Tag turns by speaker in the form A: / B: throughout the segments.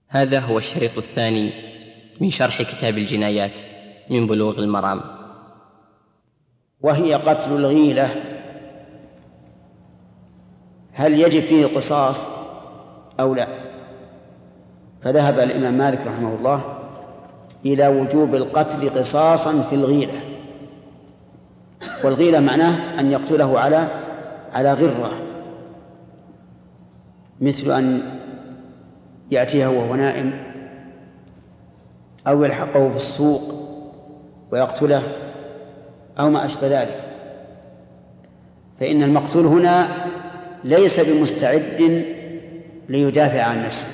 A: هذا هو الشريط الثاني من شرح كتاب الجنايات من بلوغ المرام.
B: وهي قتل الغيلة، هل يجب فيه القصاص أو لا؟ فذهب الإمام مالك رحمه الله إلى وجوب القتل قصاصا في الغيلة. والغيلة معناه أن يقتله على غرة، مثل أن يأتيه وهو نائم أو يلحقه في السوق ويقتله أو ما أشبه ذلك. فإن المقتول هنا ليس بمستعد ليدافع عن نفسه،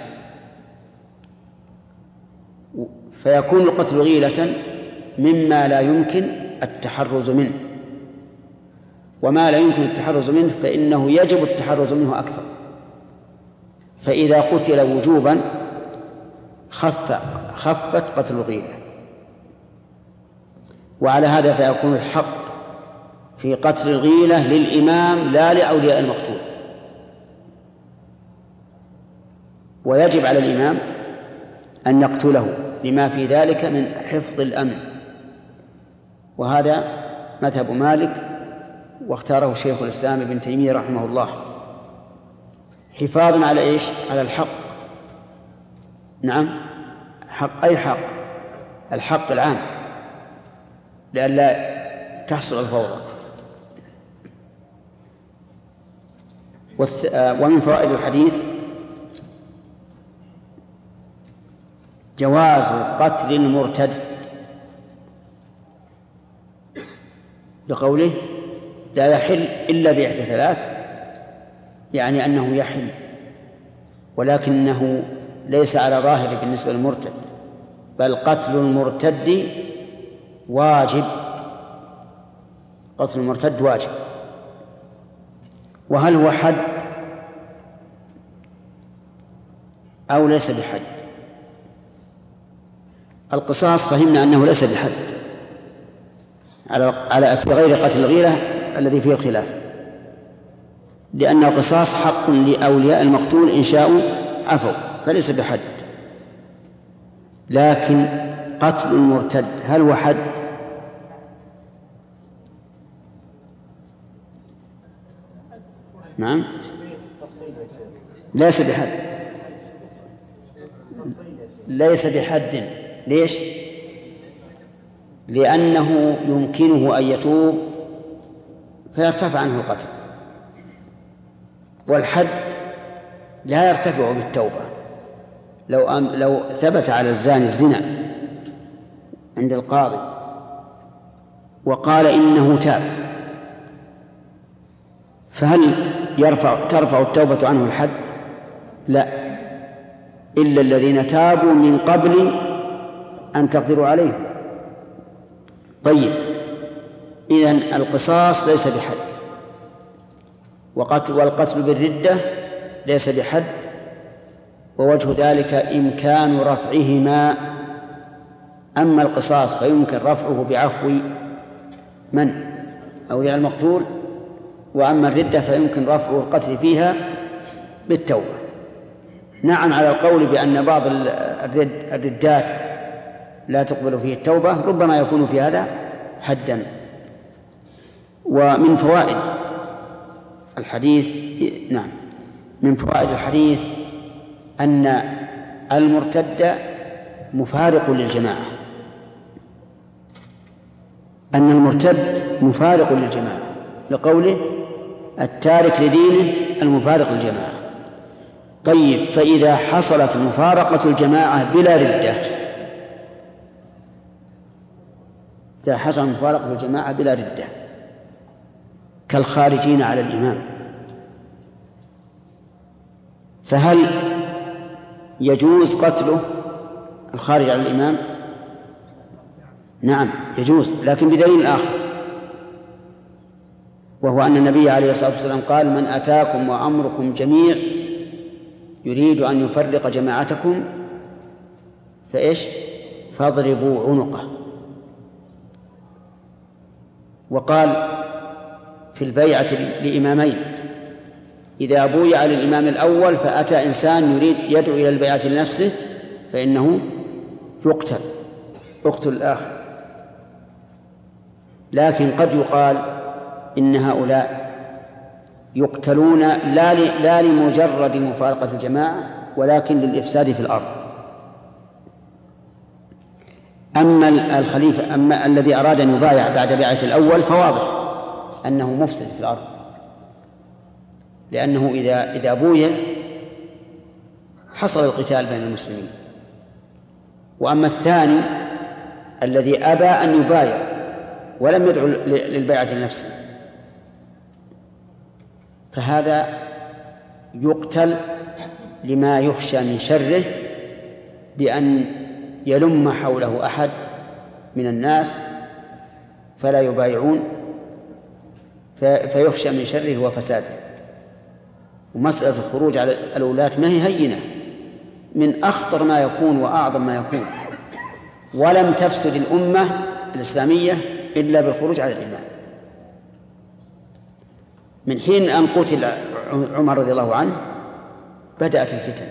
B: فيكون القتل غيلة مما لا يمكن التحرز منه، وما لا يمكن التحرز منه فإنه يجب التحرز منه أكثر. فإذا قتل وجوبا خفت قتل الغيلة. وعلى هذا فيكون الحق في قتل الغيلة للإمام لا لأولياء المقتول، ويجب على الإمام أن يقتله لما في ذلك من حفظ الأمن. وهذا مذهب مالك، واختاره شيخ الإسلام ابن تيمية رحمه الله، حفاظا على إيش؟ على الحق. نعم، حق أي حق؟ الحق العام، لئلا تحصل الفوضى. ومن فوائد الحديث جواز قتل المرتد، لقوله لا يحل إلا بإحدى ثلاث، يعني أنه يحل ولكنه ليس على ظاهره بالنسبة للمرتد، بل قتل المرتد واجب، قتل المرتد واجب. وهل هو حد أو ليس بحد؟ القصاص فهمنا أنه ليس بحد على في غير قتل الغيلة الذي فيه الخلاف، لأن القصاص حق لأولياء المقتول إن شاءوا عفوا، فليس بحد. لكن قتل المرتد هل هو حد؟ نعم، ليس بحد، ليس بحد. ليش؟ لأنه يمكنه أن يتوب فيرتفع عنه القتل، والحد لا يرتفع بالتوبة. لو ثبت على الزاني الزنا عند القاضي وقال إنه تاب، فهل ترفع التوبة عنه الحد؟ لا، إلا الذين تابوا من قبل أن تقدروا عليه. طيب، إذن القصاص ليس بحد، والقتل بالردة ليس بحد، ووجه ذلك إمكان رفعهما. أما القصاص فيمكن رفعه بعفو من؟ أولياء المقتول. وأما الردة فيمكن رفع القتل فيها بالتوبة. نعم، على القول بأن بعض الردات لا تقبل فيه التوبة ربما يكون في هذا حدا. ومن فوائد الحديث، نعم، من فوائد الحديث أن المرتد مفارق للجماعة، أن المرتد مفارق للجماعة، لقوله التارك لدينه المفارق للجماعة. طيب، فإذا حصلت مفارقة الجماعة بلا ردة، إذا حصل مفارقة الجماعة بلا ردة كالخارجين على الإمام، فهل يجوز قتله الخارج على الإمام؟ نعم يجوز، لكن بدليل آخر، وهو أن النبي عليه الصلاة والسلام قال: من أتاكم وأمركم جميع يريد أن يفرق جماعتكم فإيش؟ فاضربوا عنقه. وقال في البيعة لإمامين: إذا بويع للإمام الأول فأتى إنسان يريد يدعو إلى البيعة لنفسه فإنه يقتل الآخر. لكن قد يقال إن هؤلاء يقتلون لا لمجرد مفارقة الجماعة ولكن للإفساد في الأرض. أما الخليفة الذي أراد أن يبايع بعد بيعة الأول فواضح أنه مفسد في الأرض، لأنه إذا بويع حصل القتال بين المسلمين. وأما الثاني الذي أبى أن يبايع ولم يدعو للبيعة لنفسه فهذا يقتل لما يخشى من شره بأن يلم حوله أحد من الناس فلا يبايعون فيخشى من شره وفساده. ومسألة الخروج على الولاة ما هي هينة، من أخطر ما يكون وأعظم ما يكون، ولم تفسد الأمة الإسلامية إلا بالخروج على الإمام. من حين أن قتل عمر رضي الله عنه بدأت الفتن،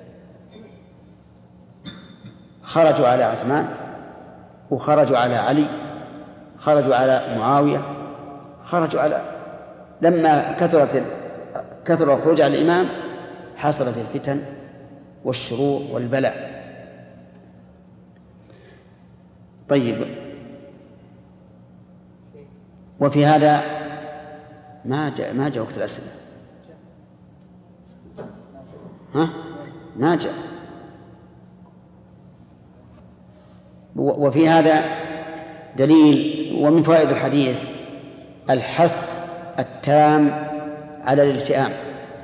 B: خرجوا على عثمان وخرجوا على علي، خرجوا على معاوية، خرجوا على لما كثر الخروج على الإمام حصلت الفتن والشرور والبلاء. طيب، وفي هذا ما جاء وقت الأسئلة، ما جاء. وفي هذا دليل ومن فوائد الحديث الحث التام على الالتئام،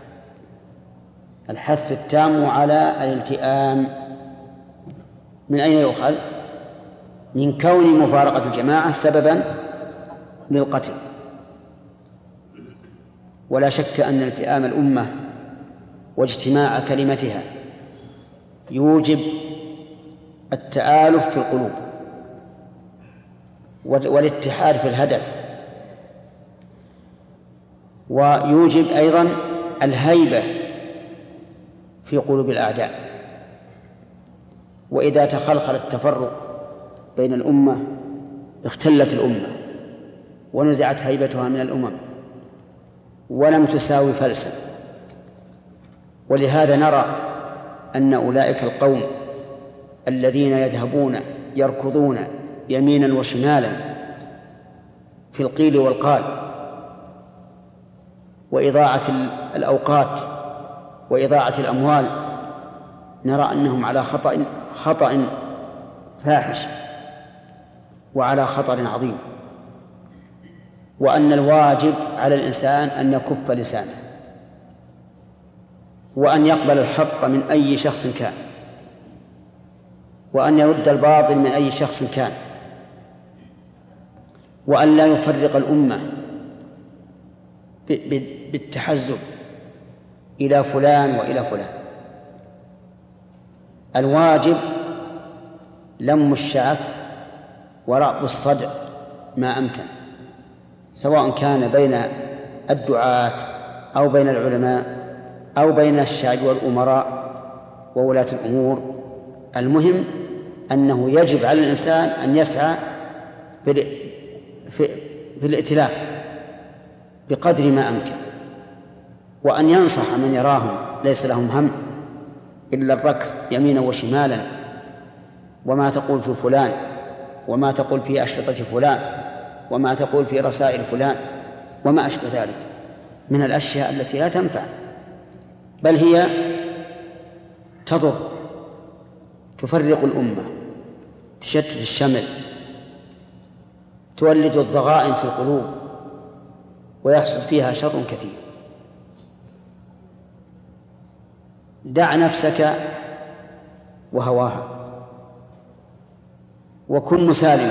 B: الحث التام على الالتئام. من أين يؤخذ؟ من كون مفارقة الجماعة سببا للقتل. ولا شك أن التئام الأمة واجتماع كلمتها يوجب التآلف في القلوب والاتحاد في الهدف، ويوجب أيضا الهيبة في قلوب الأعداء. وإذا تخلخل التفرق بين الأمة اختلت الأمة ونزعت هيبتها من الأمم ولم تساوي فلسا. ولهذا نرى أن أولئك القوم الذين يذهبون يركضون يمينا وشمالا في القيل والقال وإضاعة الأوقات وإضاعة الأموال، نرى أنهم على خطأ فاحش وعلى خطر عظيم، وأن الواجب على الإنسان أن يكف لسانه وأن يقبل الحق من أي شخص كان، وأن يرد الباطل من أي شخص كان، وأن لا يفرق الأمة بالتحزب إلى فلان وإلى فلان. الواجب لم الشعث ورأب الصدع ما أمكن، سواء كان بين الدعاة أو بين العلماء أو بين الشعب والأمراء وولاة الأمور. المهم أنه يجب على الإنسان أن يسعى في الائتلاف بقدر ما أمكن، وأن ينصح من يراهم ليس لهم هم إلا الركض يمينا وشمالا، وما تقول في فلان، وما تقول في أشرطة فلان، وما تقول في رسائل فلان، وما أشبه ذلك من الأشياء التي لا تنفع، بل هي تضر، تفرق الأمة، تشتت الشمل، تولد الضغائن في القلوب، ويحصل فيها شر كثير. دع نفسك وهواها وكن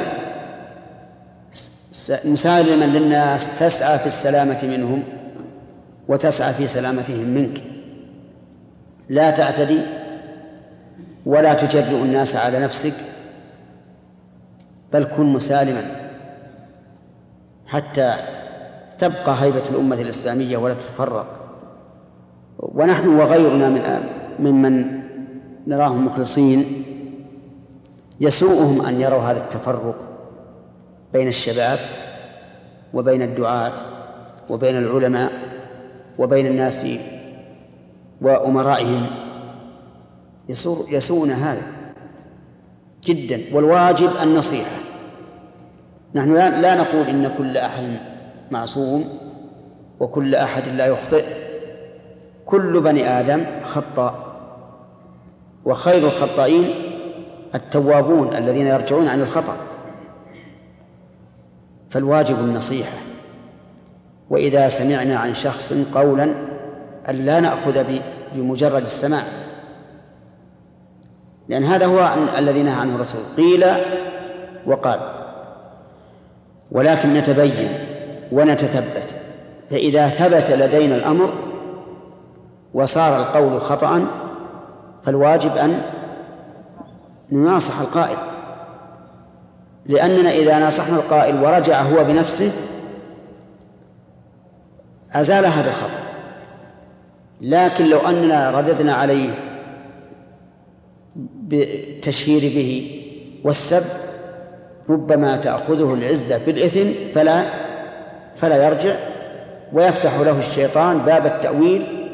B: مسالما للناس، تسعى في السلامة منهم وتسعى في سلامتهم منك. لا تعتدي ولا تجرئ الناس على نفسك، بل كن مسالما حتى تبقى هيبة الأمة الإسلامية ولا تتفرق. ونحن وغيرنا ممن نراهم مخلصين يسوءهم أن يروا هذا التفرق بين الشباب وبين الدعاة وبين العلماء وبين الناس وأمرائهم، يسوءنا هذا جدا. والواجب النصيحة. نحن لا نقول إن كل أحد معصوم وكل أحد لا يخطئ، كل بني آدم خطاء، وخير الخطائين التوابون الذين يرجعون عن الخطأ. فالواجب النصيحة. وإذا سمعنا عن شخص قولا أن لا نأخذ بمجرد السماع، لأن هذا هو الذي نهى عنه الرسول، قيل وقال، ولكن نتبين ونتثبت. فإذا ثبت لدينا الأمر وصار القول خطأ فالواجب أن نناصح القائل، لأننا إذا ناصحنا القائل ورجع هو بنفسه أزال هذا الخطأ. لكن لو أننا رددنا عليه بالتشهير به والسب ربما تأخذه العزة بالإثم فلا يرجع، ويفتح له الشيطان باب التأويل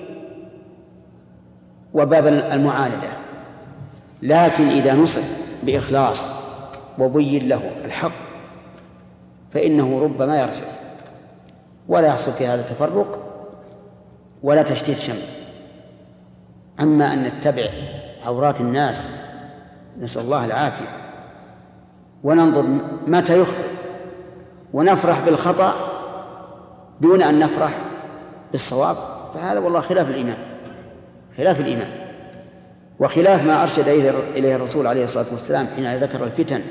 B: وباب المعاندة. لكن إذا نصح بإخلاص وبين له الحق فإنه ربما يرجع ولا يحصل في هذا التفرق ولا تشتيت شمل. أما أن نتبع عورات الناس نسأل الله العافية وننظر متى يخطئ ونفرح بالخطأ دون أن نفرح بالصواب، فهذا والله خلاف الإيمان وخلاف ما أرشد إليه الرسول عليه الصلاة والسلام حين ذكر الفتن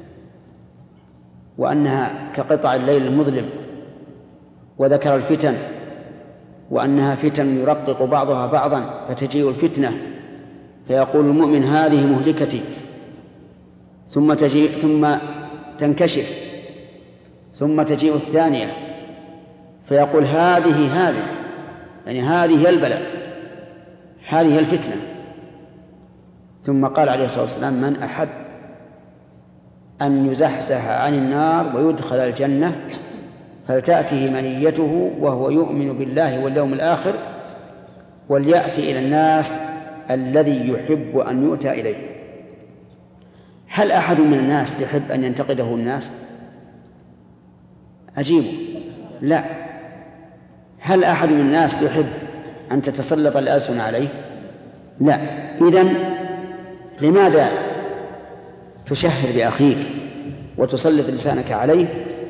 B: وأنها كقطع الليل المظلم، وذكر الفتن وأنها فتن يرقق بعضها بعضا فتجيء الفتنة فيقول المؤمن هذه مهلكتي، ثم تنكشف، ثم تجيء الثانية فيقول هذه يعني هذه هي البلاء، هذه هي الفتنة. ثم قال عليه الصلاة والسلام من أحب أن يزحزح عن النار ويدخل الجنة فلتأته منيته وهو يؤمن بالله واليوم الآخر وليأتي إلى الناس الذي يحب أن يؤتى إليه. هل أحد من الناس يحب أن ينتقده الناس؟ أجيبه لا. هل أحد من الناس يحب أن تتسلط الألسن عليه؟ لا. إذن لماذا تشهر بأخيك وتسلط لسانك عليه؟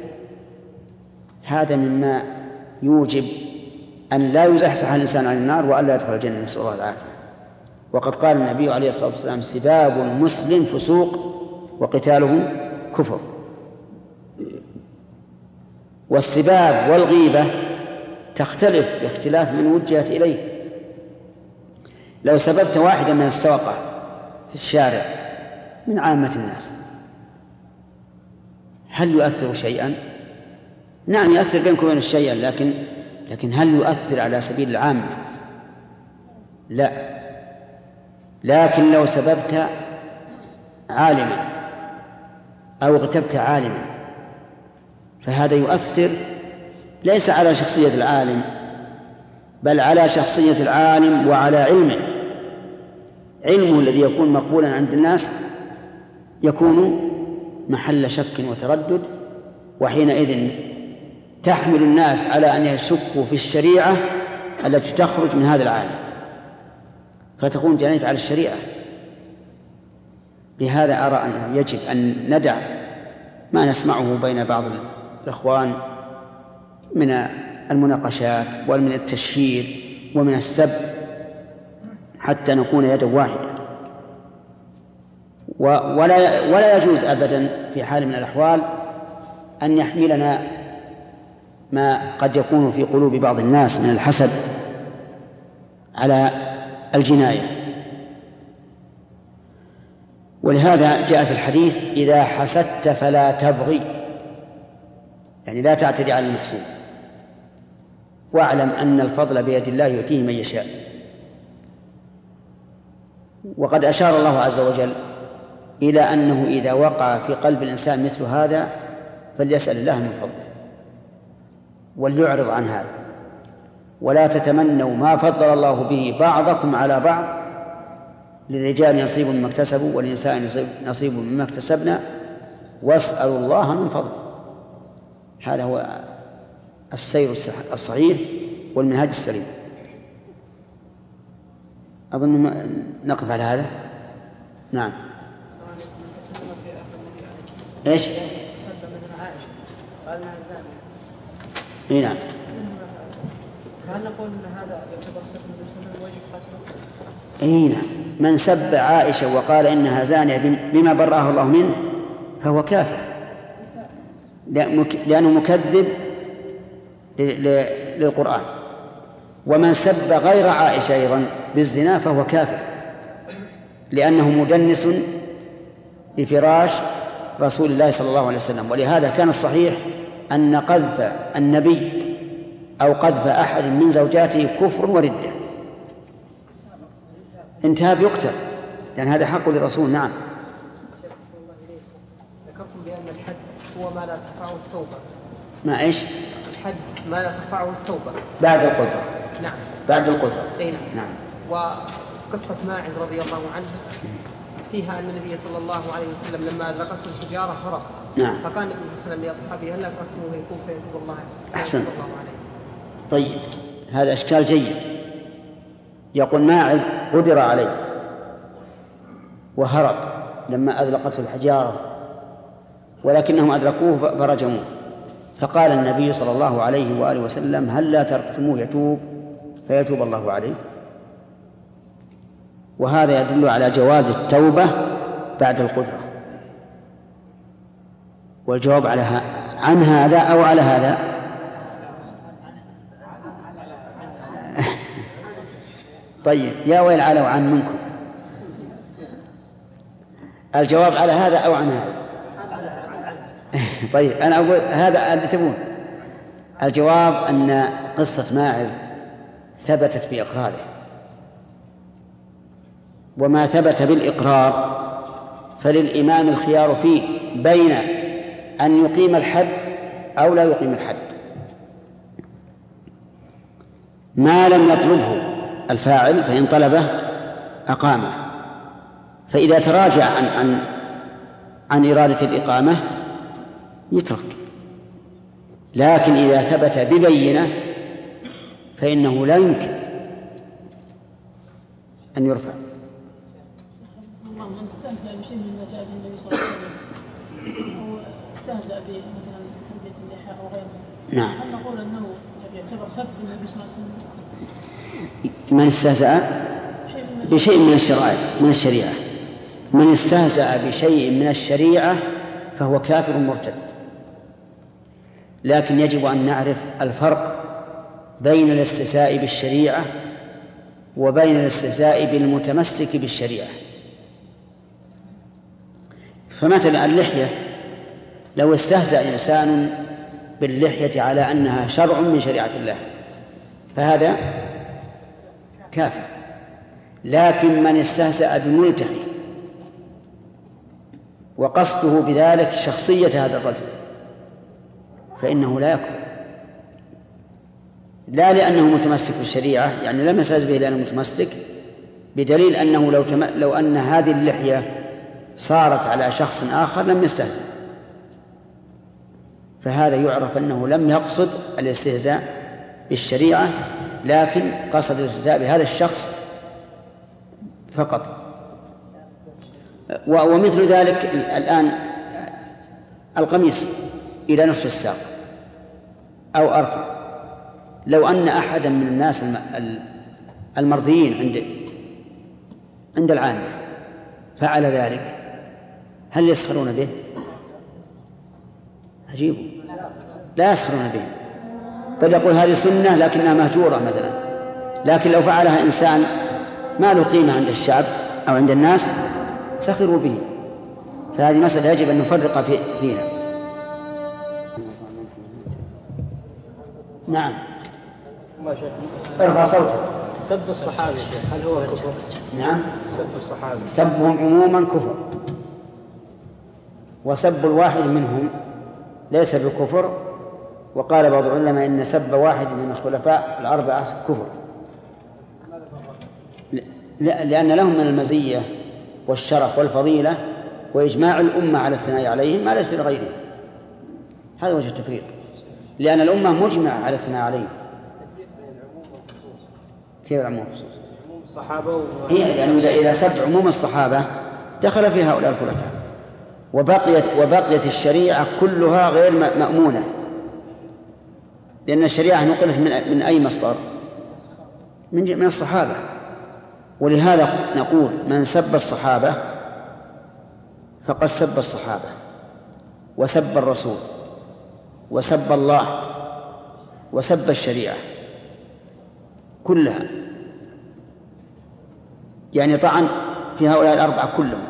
B: هذا مما يوجب أن لا يزحزح الإنسان عن النار وأن لا يدخل الجنة، نسأل الله العافية. وقد قال النبي عليه الصلاة والسلام سباب المسلم فسوق وقتاله كفر. والسباب والغيبة تختلف باختلاف من وجهت إليه. لو سببت واحدا من السواقة في الشارع من عامة الناس هل يؤثر شيئا؟ نعم يؤثر بينكم وبين الشيء، لكن هل يؤثر على سبيل العامة؟ لا. لكن لو سببت عالما أو اغتبت عالما فهذا يؤثر ليس على شخصية العالم بل على شخصية العالم وعلى علمه الذي يكون مقبولا عند الناس يكون محل شك وتردد، وحينئذ تحمل الناس على أن يشكوا في الشريعة التي تخرج من هذا العالم فتكون جنيت على الشريعة. لهذا أرى أنه يجب أن ندع ما نسمعه بين بعض الإخوان من المناقشات ومن التشهير ومن السب حتى نكون يدا واحدة. ولا يجوز أبدا في حال من الأحوال أن يحملنا ما قد يكون في قلوب بعض الناس من الحسد على الجناية. ولهذا جاء في الحديث إذا حسدت فلا تبغي، يعني لا تعتدي على المحسود، واعلم أن الفضل بيد الله يؤتيه من يشاء. وقد أشار الله عز وجل إلى أنه إذا وقع في قلب الإنسان مثل هذا فليسأل الله من فضله وليعرض عن هذا، ولا تتمنوا ما فضل الله به بعضكم على بعض، للرجال نصيب مما اكتسبوا وللنساء نصيب مما اكتسبنا واسألوا الله من فضله. هذا هو السير الصحيح والمنهج السليم. أظن نقف على هذا. نعم. إيش؟ إيه نعم.
C: هل نقول أن هذا يعتبر سب النبي صلى الله عليه وسلم ويجب قتله؟
B: إيه نعم. من سب عائشة وقال إنها زانية بما برأه الله منه فهو كافر، لأنه مكذب للقرآن. ومن سب غير عائشة أيضا بالزنا فهو كافر، لأنه مدنس لفراش رسول الله صلى الله عليه وسلم. ولهذا كان الصحيح أن قذف النبي أو قذف أحد من زوجاته كفر وردة، انتهى بيقتل، لأن هذا حق للرسول. نعم.
C: ذكرتم بأن الحد هو ما لا ترفعه التوبة.
B: ما إيش؟
C: الحد ما لا ترفعه التوبة
B: بعد القدرة.
C: نعم.
B: بعد القدرة.
C: نعم. وقصة ماعز رضي الله عنه فيها أن النبي صلى الله عليه وسلم لما أدركته السجارة هرب.
B: نعم.
C: فقال النبي صلى الله عليه وسلم لأصحابه هل أدركتموه يكون فيتوب الله
B: أحسن.
C: الله عليه.
B: طيب، هذا إشكال جيد. يقول ماعز قدر عليه وهرب لما أذلقته الحجارة، ولكنهم أدركوه فرجموه، فقال النبي صلى الله عليه وآله وسلم هل لا تركتموه يتوب فيتوب الله عليه؟ وهذا يدل على جواز التوبة بعد القدرة. والجواب عن هذا أو على هذا؟ طيب، يا ويل على وعن منكم. الجواب على هذا أو عن هذا؟ طيب، أنا أقول هذا اللي تبون. الجواب أن قصة ماعز ثبتت بإقراره، وما ثبت بالإقرار فللإمام الخيار فيه بين أن يقيم الحد أو لا يقيم الحد، ما لم يطلبه الفاعل، فإن طلبه أقامه. فإذا تراجع عن إرادة الإقامة يترك، لكن إذا ثبت ببينة فإنه لا يمكن أن يرفع.
D: من استهزأ بشيء مما جاء به النبي صلى الله عليه وسلم أو استهزأ بمثلا تربية اللحى أو غيره،
B: نعم،
D: هل نقول أنه يعتبر سب النبي صلى الله عليه وسلم؟
B: من استهزأ بشيء من الشريعة من استهزأ بشيء من الشريعة فهو كافر مرتد. لكن يجب أن نعرف الفرق بين الاستهزاء بالشريعة وبين الاستهزاء بالمتمسك بالشريعة. فمثلا اللحية، لو استهزأ إنسان باللحية على أنها شرع من شريعة الله فهذا كافر. لكن من استهزأ بملتحي وقصده بذلك شخصية هذا الرجل فإنه لا يكفر، لا لأنه متمسك بالشريعة، يعني لم يستهزئ به لأنه متمسك، بدليل أنه لو أن هذه اللحية صارت على شخص آخر لم يستهزئ، فهذا يعرف أنه لم يقصد الاستهزاء بالشريعة، لكن قصد الاستهزاء بهذا الشخص فقط. ومثل ذلك الآن القميص إلى نصف الساق أو أرفع، لو أن أحدا من الناس المرضيين عند العامة فعل ذلك هل يسخرون به؟ عجيب، لا يسخرون به، بل يقول هذه سنة لكنها مهجورة مثلا. لكن لو فعلها إنسان ما له قيمة عند الشعب أو عند الناس سخروا به. فهذه مسألة يجب أن نفرق فيها. نعم، ارفع صوتك.
C: سب الصحابة هل هو كفر؟
B: نعم،
C: سب الصحابة
B: سبهم عموما كفر، وسب الواحد منهم ليس بكفر. وقال بعض العلماء إن سب واحد من الخلفاء الأربعة كفر، لأن لهم من المزية والشرف والفضيلة وإجماع الأمة على الثناء عليهم ما ليس لغيرهم. هذا وجه التفريق، لأن الأمة مجمع على الثناء عليهم. كيف العموم والخصوص؟
C: عموم الصحابة
B: لأن إذا سب عموم الصحابة دخل في هؤلاء الخلفاء، وبقيت الشريعة كلها غير مأمونة، لأن الشريعة نقلت من أي مصدر؟ من الصحابة. ولهذا نقول من سب الصحابة فقد سب الصحابة وسب الرسول وسب الله وسب الشريعة كلها، يعني طعن في هؤلاء الأربعة كلهم.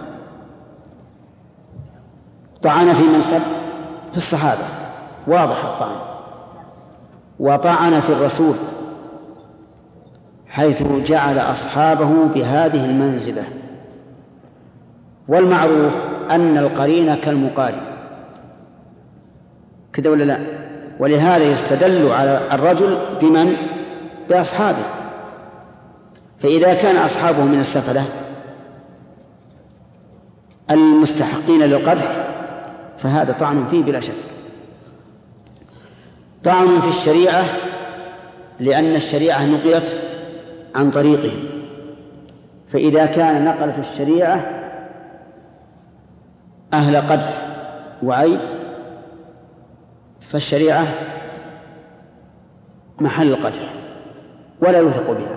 B: طعن في من سب في الصحابة واضح الطعن، وطعن في الرسول حيث جعل أصحابه بهذه المنزلة. والمعروف أن القرين كالمقارن، كذا ولا لا؟ ولهذا يستدل على الرجل بمن؟ بأصحابه. فإذا كان أصحابه من السفلة المستحقين للقدح فهذا طعن فيه بلا شك. طعن في الشريعة لأن الشريعة نقلت عن طريقهم، فإذا كان نقلت الشريعة أهل قدح وعيب فالشريعة محل القدح ولا يوثق بها.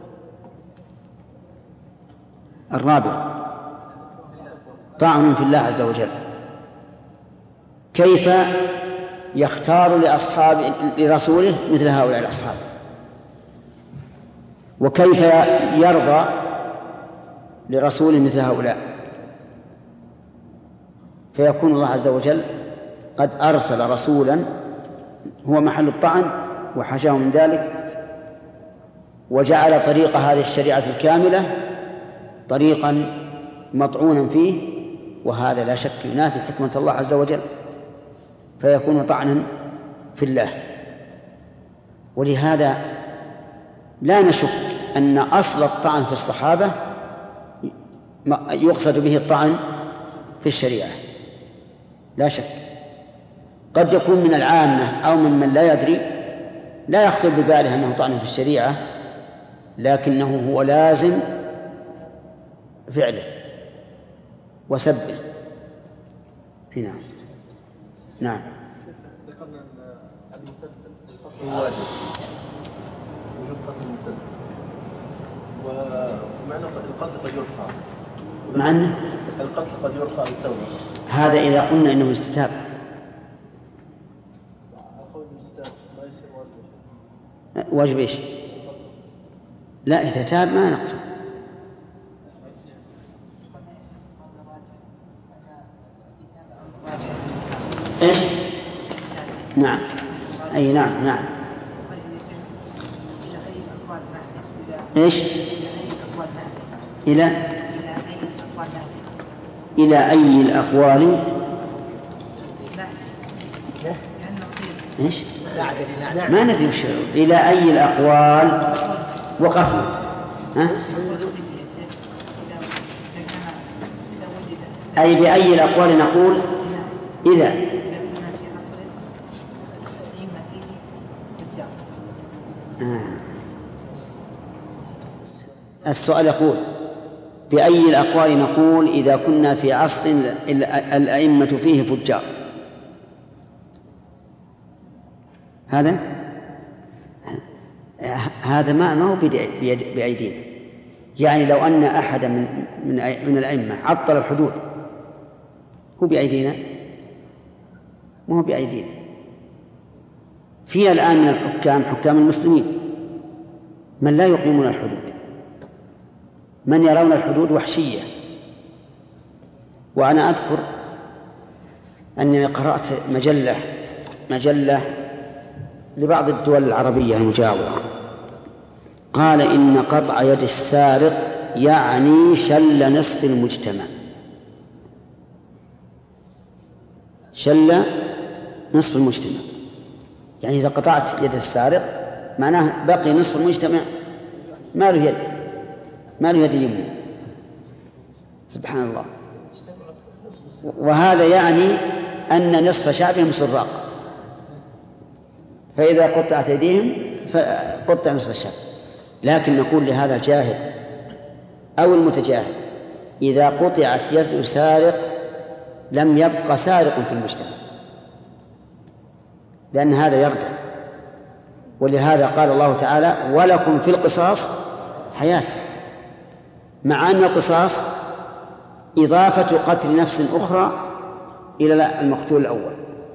B: الرابع طعن في الله عز وجل، كيف يختار لرسوله مثل هؤلاء الأصحاب، وكيف يرضى لرسوله مثل هؤلاء، فيكون الله عز وجل قد أرسل رسولا هو محل الطعن وحاشاه من ذلك، وجعل طريق هذه الشريعة الكاملة طريقا مطعونا فيه، وهذا لا شك ينافي حكمة الله عز وجل، فيكون طعنا في الله. ولهذا لا نشك أن أصل الطعن في الصحابة يقصد به الطعن في الشريعة، لا شك. قد يكون من العامة أو من لا يدري لا يخطر بباله أنه طعن في الشريعة، لكنه هو لازم فعله وسبه. نعم نعم.
E: ذكرنا أن المرتد القتل واجب، وجود قتل المرتد، ومع أن القتل قد يرفع،
B: مع أن
E: القتل قد يرفع بالتوبة.
B: هذا إذا قلنا إنه استتاب.
E: القول بالاستتاب ما يصير واجب.
B: واجب إيش؟ لا، إذا تاب ما نقتل. إيش؟ نعم، أي نعم نعم. إيش؟ إلى أي الأقوال؟ إيش؟ ما ندري وش إلى أي الأقوال وقفنا. ها؟ أي بأي الأقوال نقول إذا السؤال يقول بأي الأقوال نقول إذا كنا في عصر الأئمة فيه فجار. هذا ما هو بأيدينا. يعني لو أن أحد من الأئمة عطل الحدود هو بأيدينا؟ ما هو بأيدينا. في الآن من الحكام حكام المسلمين من لا يقيمون الحدود، من يرون الحدود وحشية. وأنا أذكر أنني قرأت مجلة لبعض الدول العربية المجاورة، قال إن قطع يد السارق يعني شل نصف المجتمع. شل نصف المجتمع، يعني إذا قطعت يد السارق معناه بقي نصف المجتمع ما له يد، ما له يد يمنى. سبحان الله. وهذا يعني أن نصف شعبهم سراق، فإذا قطعت أيديهم فقطع نصف الشعب. لكن نقول لهذا الجاهل أو المتجاهل إذا قطعت يد سارق لم يبق سارق في المجتمع، لأن هذا يردع. ولهذا قال الله تعالى ولكم في القصاص حياة، مع أن القصاص إضافة قتل نفس أخرى إلى المقتول الأول.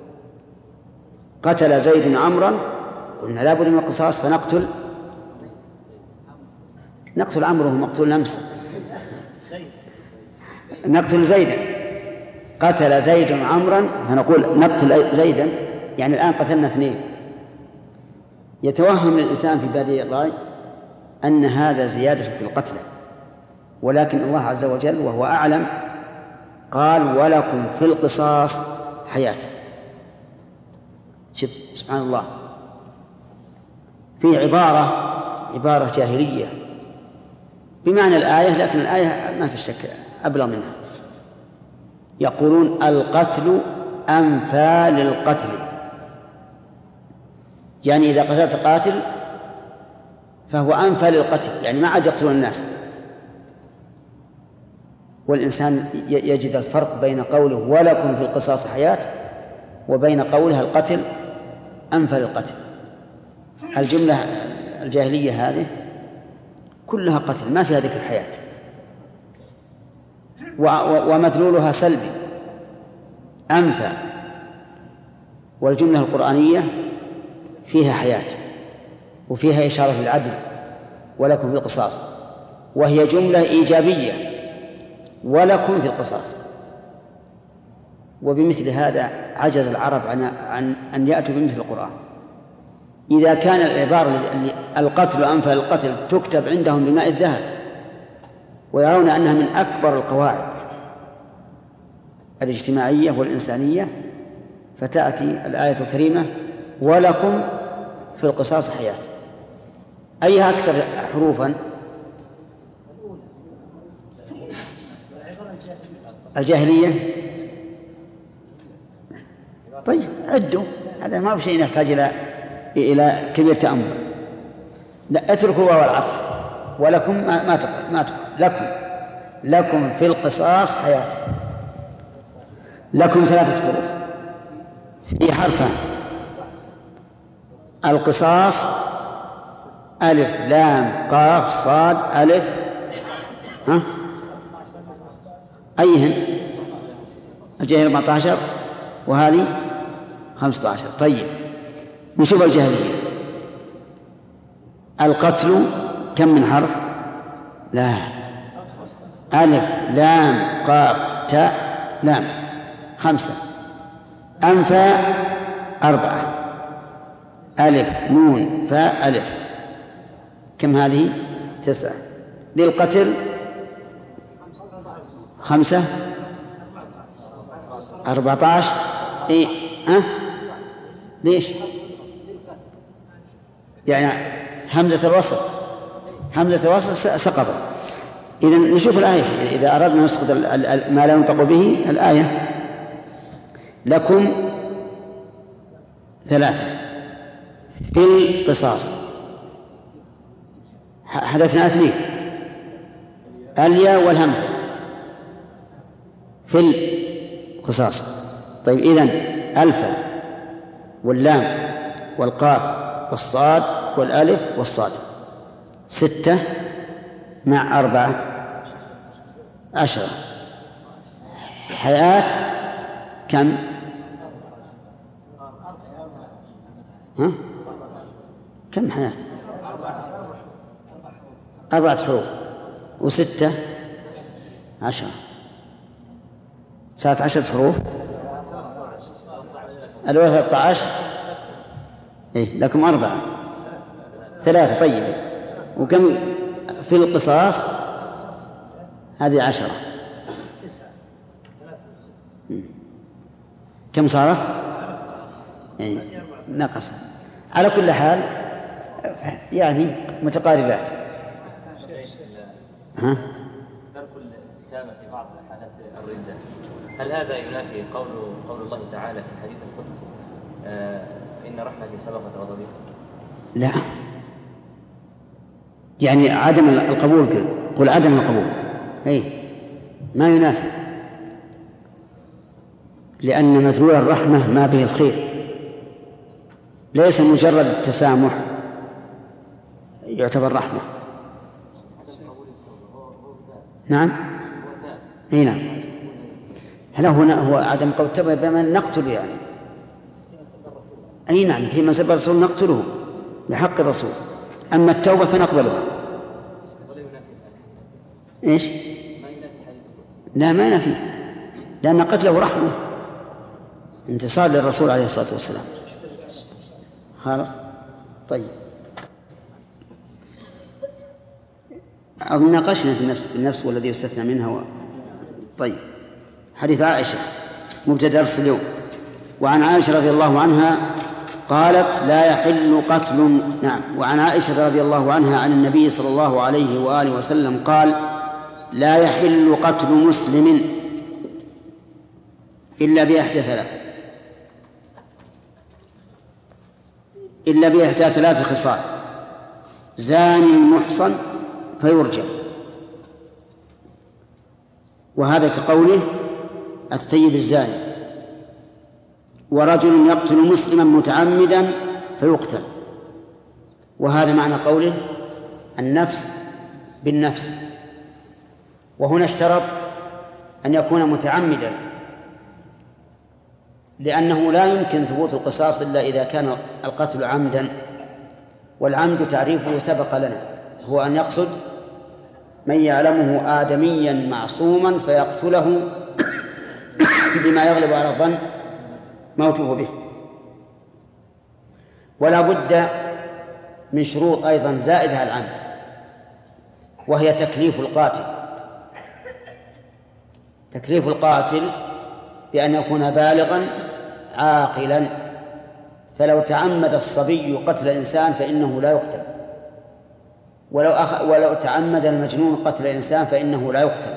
B: قتل زيد عمرا قلنا لا بد من القصاص فنقتل عمرو مقتول أمس، نقتل زيدا. قتل زيد عمرا فنقول نقتل زيدا، يعني الآن قتلنا اثنين. يتوهم الإنسان في بادئ الرأي أن هذا زيادة في القتلى، ولكن الله عز وجل وهو أعلم قال ولكم في القصاص حياة. شوف سبحان الله، في عبارة جاهلية بمعنى الآية، لكن الآية ما في شك أبلغ منها. يقولون القتل أنفى للقتل، يعني إذا قتلت قاتل فهو أنفى للقتل، يعني ما عاد يقتل الناس. والإنسان يجد الفرق بين قوله ولكم في القصاص حياة وبين قولها القتل أنفى للقتل. الجملة الجاهلية هذه كلها قتل، ما فيها ذكر حياة، ومدلولها سلبي أنفى. والجملة القرآنية فيها حياة وفيها إشارة للعدل ولكم في القصاص، وهي جملة إيجابية ولكم في القصاص. وبمثل هذا عجز العرب عن أن يأتوا بمثل القرآن. إذا كان العبارة القتل أنفى للقتل تكتب عندهم بماء الذهب ويرون أنها من أكبر القواعد الاجتماعية والإنسانية، فتأتي الآية الكريمة ولكم في القصاص حياة. أيها أكثر حروفا؟ الجاهلية. طيب عدوا، هذا ما بشيء نحتاج إلى كبير تأمل. لا اتركوا واو العطف ولكم ما تقول لكم في القصاص حياة. لكم 3 حروف في حرفان: القصاص ألف لام قاف صاد ألف، أيهن؟ الجاهلية 14 وهذه 15. طيب نشوف الجاهلية. القتل كم من حرف؟ لا، ألف لام قاف تاء لام 5. أنفى 4 ألف نون فاء ألف، كم هذه؟ 9. للقتل 5 14. إيه ليش؟ يعني همزة الوصل سقطت. إذن نشوف الآية إذا أردنا نسقط ما لا ينطق به الآية. لكم 3 في القصاص، حذفنا 2 الياء والهمزة في القصاص. طيب إذن ألف واللام والقاف والصاد والألف والصاد 6 مع 4 10. حياة كم؟ كم حياة؟ 4 حروف و6 10 صارت 10 حروف. الأولى 13. إيه لكم 4 3. طيب وكم في القصاص؟ هذه 10. كم صارت؟ يعني نقص. على كل حال يعني متقاربات. ها؟
F: ترك الاستتابة في بعض حالات الردة، هل هذا ينافي قول الله تعالى في الحديث القدسي إن رحمتي سبقت غضبي؟
B: لا، يعني عدم القبول، قل عدم القبول، ما ينافي، لأن مدلول الرحمة ما به الخير، ليس مجرد التسامح يعتبر رحمة. نعم، نعم. هل هو عدم قول التوبة بما نقتل يعني؟ نعم، فيما سب الرسول نقتله بحق الرسول، أما التوبة فنقبلها. إيش؟ لا، ما ينافي، لأن قتله رحمة، انتصار للرسول عليه الصلاة والسلام. خلاص، طيب. أظن ناقشنا في النفس والذي يستثنى منها طيب. حديث عائشة مبتدأ درس اليوم. وعن عائشة رضي الله عنها قالت لا يحل قتل. نعم. وعن عائشة رضي الله عنها عن النبي صلى الله عليه وآله وسلم قال لا يحل قتل مسلم إلا بإحدى ثلاث خصال: زاني محصن فيرجم، وهذا كقوله الثيب الزاني، ورجل يقتل مسلما متعمدا فيقتل، وهذا معنى قوله النفس بالنفس. وهنا اشترط أن يكون متعمدا، لأنه لا يمكن ثبوت القصاص إلا إذا كان القتل عمدا، والعمد تعريفه سبق لنا، هو أن يقصد من يعلمه آدميا معصوما فيقتله بما يغلب على الظن موته به. ولا بد من شروط أيضا زائدة على العمد، وهي تكليف القاتل بأن يكون بالغا عاقلا، فلو تعمد الصبي قتل إنسان فإنه لا يقتل، ولو تعمد المجنون قتل إنسان فإنه لا يقتل،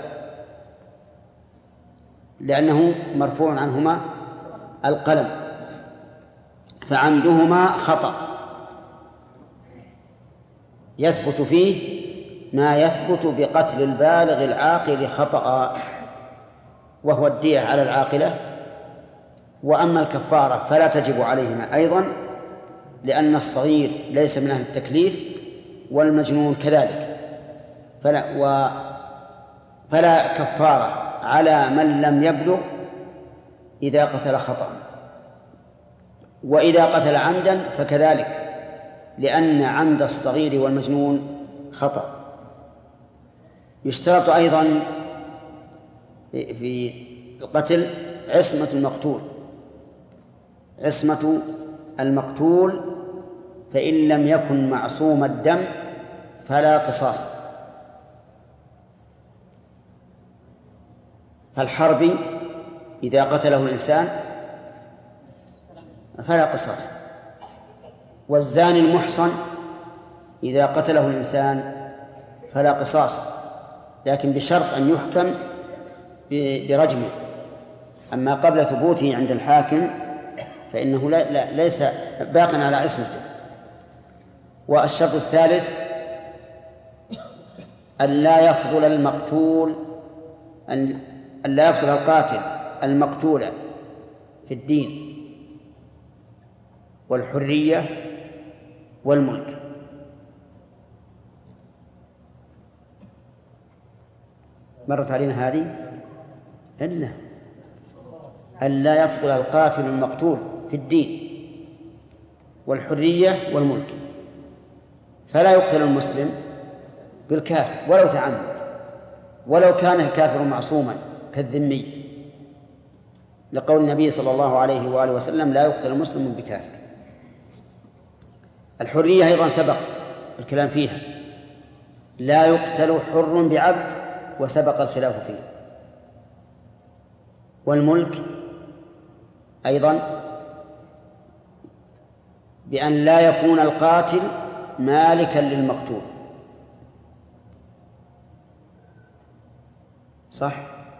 B: لأنه مرفوع عنهما القلم، فعمدهما خطأ يثبت فيه ما يثبت بقتل البالغ العاقل خطأ، وهو الدية على العاقلة. وأما الكفارة فلا تجب عليهما أيضا، لأن الصغير ليس من أهل التكليف والمجنون كذلك، فلا كفارة على من لم يبلغ إذا قتل خطأ، وإذا قتل عمدا فكذلك، لأن عمد الصغير والمجنون خطأ. يشترط أيضا في القتل عصمة المقتول، فإن لم يكن معصوم الدم فلا قصاص. فالحربي إذا قتله الإنسان فلا قصاص، والزاني المحصن إذا قتله الإنسان فلا قصاص، لكن بشرط أن يحكم برجمه. أما قبل ثبوته عند الحاكم فإنه ليس باقٍ على عصمته. والشرط الثالث أن لا يفضل القاتل المقتول في الدين والحرية والملك. مرت علينا هذه، إلا أن لا يفضل القاتل المقتول في الدين والحرية والملك، فلا يقتل المسلم بالكافر ولو تعمد، ولو كان الكافر معصوما كالذمي، لقول النبي صلى الله عليه وآله وسلم لا يقتل المسلم بكافر. الحرية أيضا سبق الكلام فيها، لا يقتل حر بعبد وسبق الخلاف فيه. والملك أيضا بأن لا يكون القاتل مالكا للمقتول، صح؟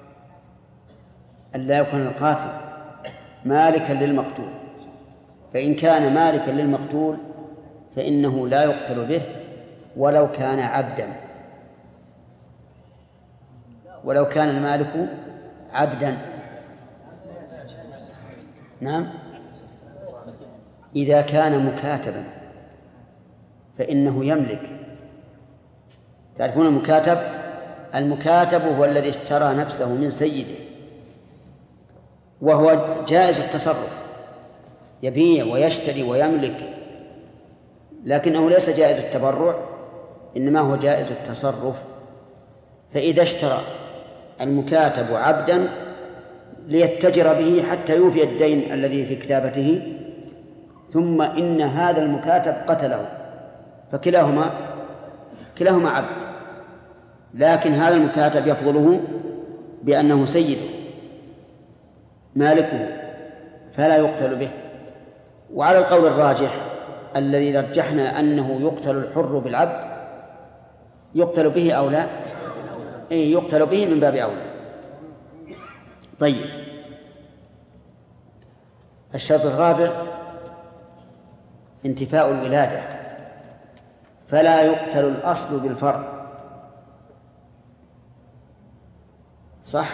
B: أن لا يكون القاتل مالكا للمقتول، فإن كان مالكا للمقتول فإنه لا يقتل به ولو كان عبدا، ولو كان المالك عبدا. نعم، إذا كان مكاتبا فإنه يملك. تعرفون المكاتب؟ المكاتب هو الذي اشترى نفسه من سيده، وهو جائز التصرف، يبيع ويشتري ويملك، لكنه ليس جائز التبرع، إنما هو جائز التصرف. فإذا اشترى المكاتب عبدا ليتجر به حتى يوفي الدين الذي في كتابته، ثم إن هذا المكاتب قتله، فكلاهما عبد، لكن هذا المكاتب يفضله بأنه سيده مالكه فلا يقتل به. وعلى القول الراجح الذي رجحنا أنه يقتل الحر بالعبد، يقتل به أو لا؟ يقتل به من باب أولى. طيب، الشرط الرابع انتفاء الولادة، فلا يقتل الأصل بالفرع، صح؟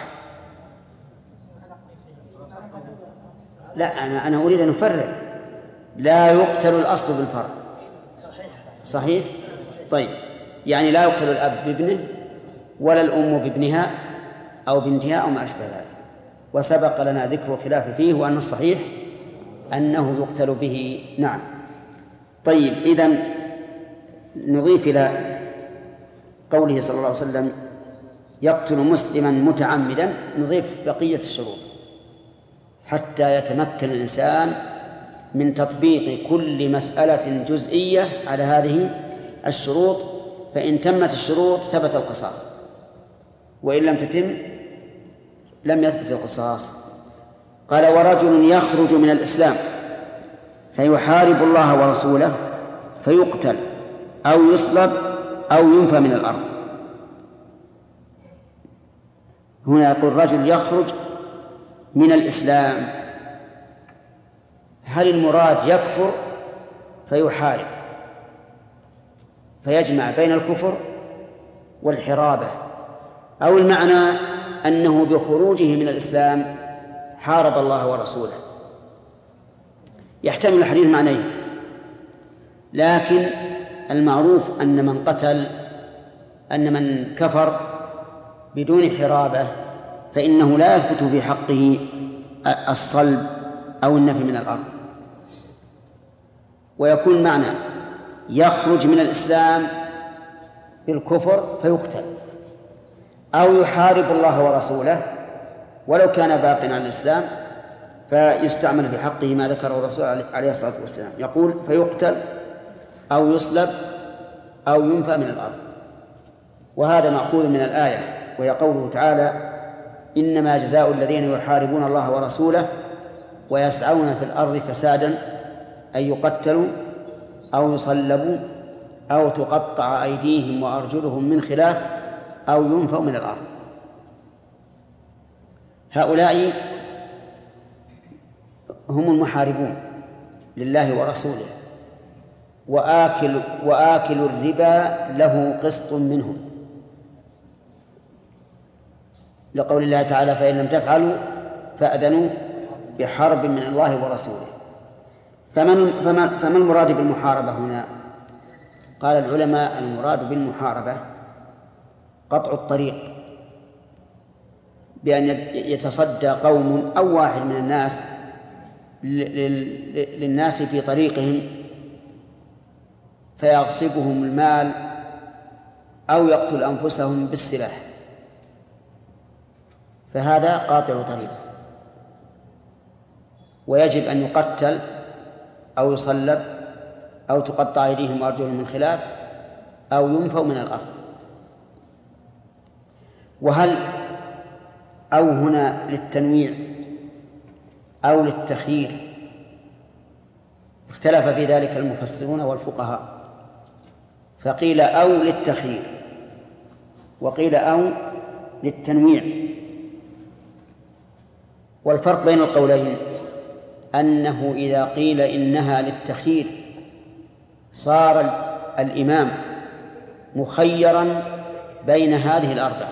B: لا، أنا أريد أن أفرق. لا يقتل الأصل بالفرع، صحيح؟ طيب، يعني لا يقتل الأب بابنه ولا الأم بابنها أو بنتها أو ما أشبه ذلك. وسبق لنا ذكر الخلاف فيه، وأن الصحيح أنه يقتل به. نعم. طيب، إذن نضيف إلى قوله صلى الله عليه وسلم يقتل مسلما متعمدا، نضيف بقية الشروط حتى يتمكن الإنسان من تطبيق كل مسألة جزئية على هذه الشروط. فإن تمت الشروط ثبت القصاص، وإن لم تتم لم يثبت القصاص. قال: ورجل يخرج من الإسلام فيحارب الله ورسوله فيقتل أو يصلب أو ينفى من الأرض. هنا يقول رجل يخرج من الإسلام، هل المراد يكفر فيحارب فيجمع بين الكفر والحرابة، أو المعنى أنه بخروجه من الإسلام حارب الله ورسوله؟ يحتمل الحديث معنيه، لكن المعروف أن من كفر بدون حرابة فإنه لا يثبت في حقه الصلب أو النفي من الأرض. ويكون معنى يخرج من الإسلام بالكفر فيقتل، أو يحارب الله ورسوله ولو كان باقٍ على الإسلام فيستعمل في حقه ما ذكره الرسول عليه الصلاة والسلام، يقول فيقتل أو يصلب أو ينفى من الأرض. وهذا مأخوذ من الآية، وهي قوله تعالى: إنما جزاء الذين يحاربون الله ورسوله ويسعون في الأرض فسادا أن يقتلوا أو يصلبوا أو تقطع أيديهم وأرجلهم من خلاف أو ينفوا من الأرض. هؤلاء هم المحاربون لله ورسوله، وآكل الربا له قسط منهم، لقول الله تعالى: فإن لم تفعلوا فأذنوا بحرب من الله ورسوله. فما المراد بالمحاربة هنا؟ قال العلماء: المراد بالمحاربة قطع الطريق، بأن يتصدى قوم أو واحد من الناس للناس في طريقهم فيغصبهم المال أو يقتل أنفسهم بالسلاح، فهذا قاطع طريق، ويجب أن يقتل أو يصلب أو تقطع أيديهم وأرجلهم من خلاف أو ينفوا من الأرض. وهل أو هنا للتنويع أو للتخيير؟ اختلف في ذلك المفسرون والفقهاء، فقيل أو للتخيير وقيل أو للتنويع. والفرق بين القولين أنه إذا قيل إنها للتخيير صار الإمام مخيرا بين هذه الأربعة،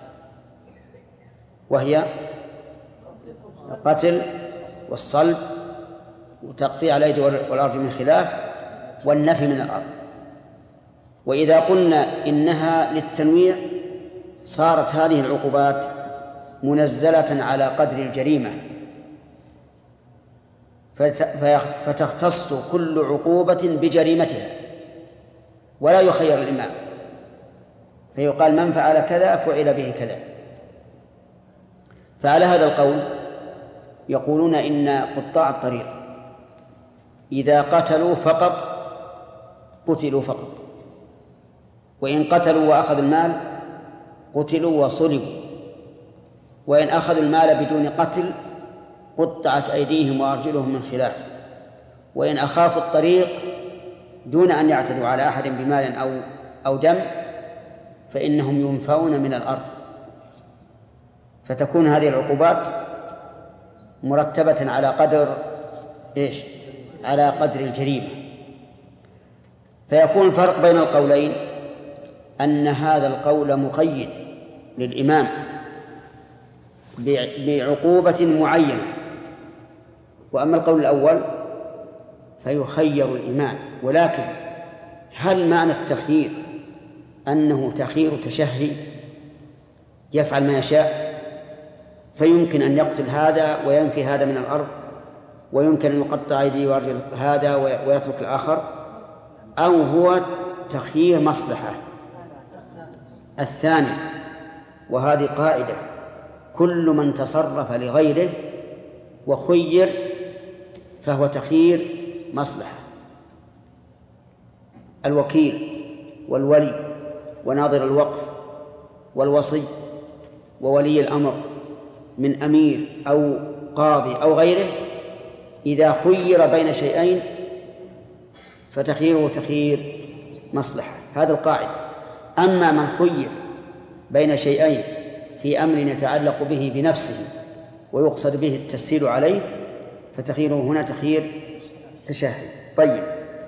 B: وهي القتل والصلب وتقطيع الأيدي والأرجل من خلاف والنفي من الأرض. وإذا قلنا إنها للتنويع صارت هذه العقوبات منزلة على قدر الجريمة، فتختص كل عقوبة بجريمتها ولا يخير الإمام، فيقال من فعل كذا فعل به كذا. فعلى هذا القول يقولون إن قطاع الطريق إذا قتلوا فقط قتلوا فقط، وإن قتلوا وأخذوا المال قتلوا وصلبوا، وإن أخذوا المال بدون قتل قطعت أيديهم وأرجلهم من خلاف، وإن أخافوا الطريق دون أن يعتدوا على أحد بمال أو دم فإنهم ينفون من الأرض. فتكون هذه العقوبات مرتبة على قدر إيش؟ على قدر الجريمة. فيكون الفرق بين القولين أن هذا القول مقيد للإمام بعقوبة معينة، وأما القول الأول فيخير الإمام. ولكن هل معنى التخيير أنه تخيير تشهي يفعل ما يشاء، فيمكن أن يقتل هذا وينفي هذا من الأرض، ويمكن أن يقطع أيديه وأرجل هذا ويترك الآخر، أو هو تخيير مصلحة؟ الثاني، وهذه قاعدة: كل من تصرف لغيره وخير فهو تخيير مصلحة. الوكيل والولي وناظر الوقف والوصي وولي الأمر من أمير أو قاضي أو غيره إذا خير بين شيئين فتخييره تخيير مصلحة، هذا القاعدة. أما من خير بين شيئين في أمر يتعلق به بنفسه ويقصد به التسهيل عليه فتخييره هنا تخيير تشهي. طيب،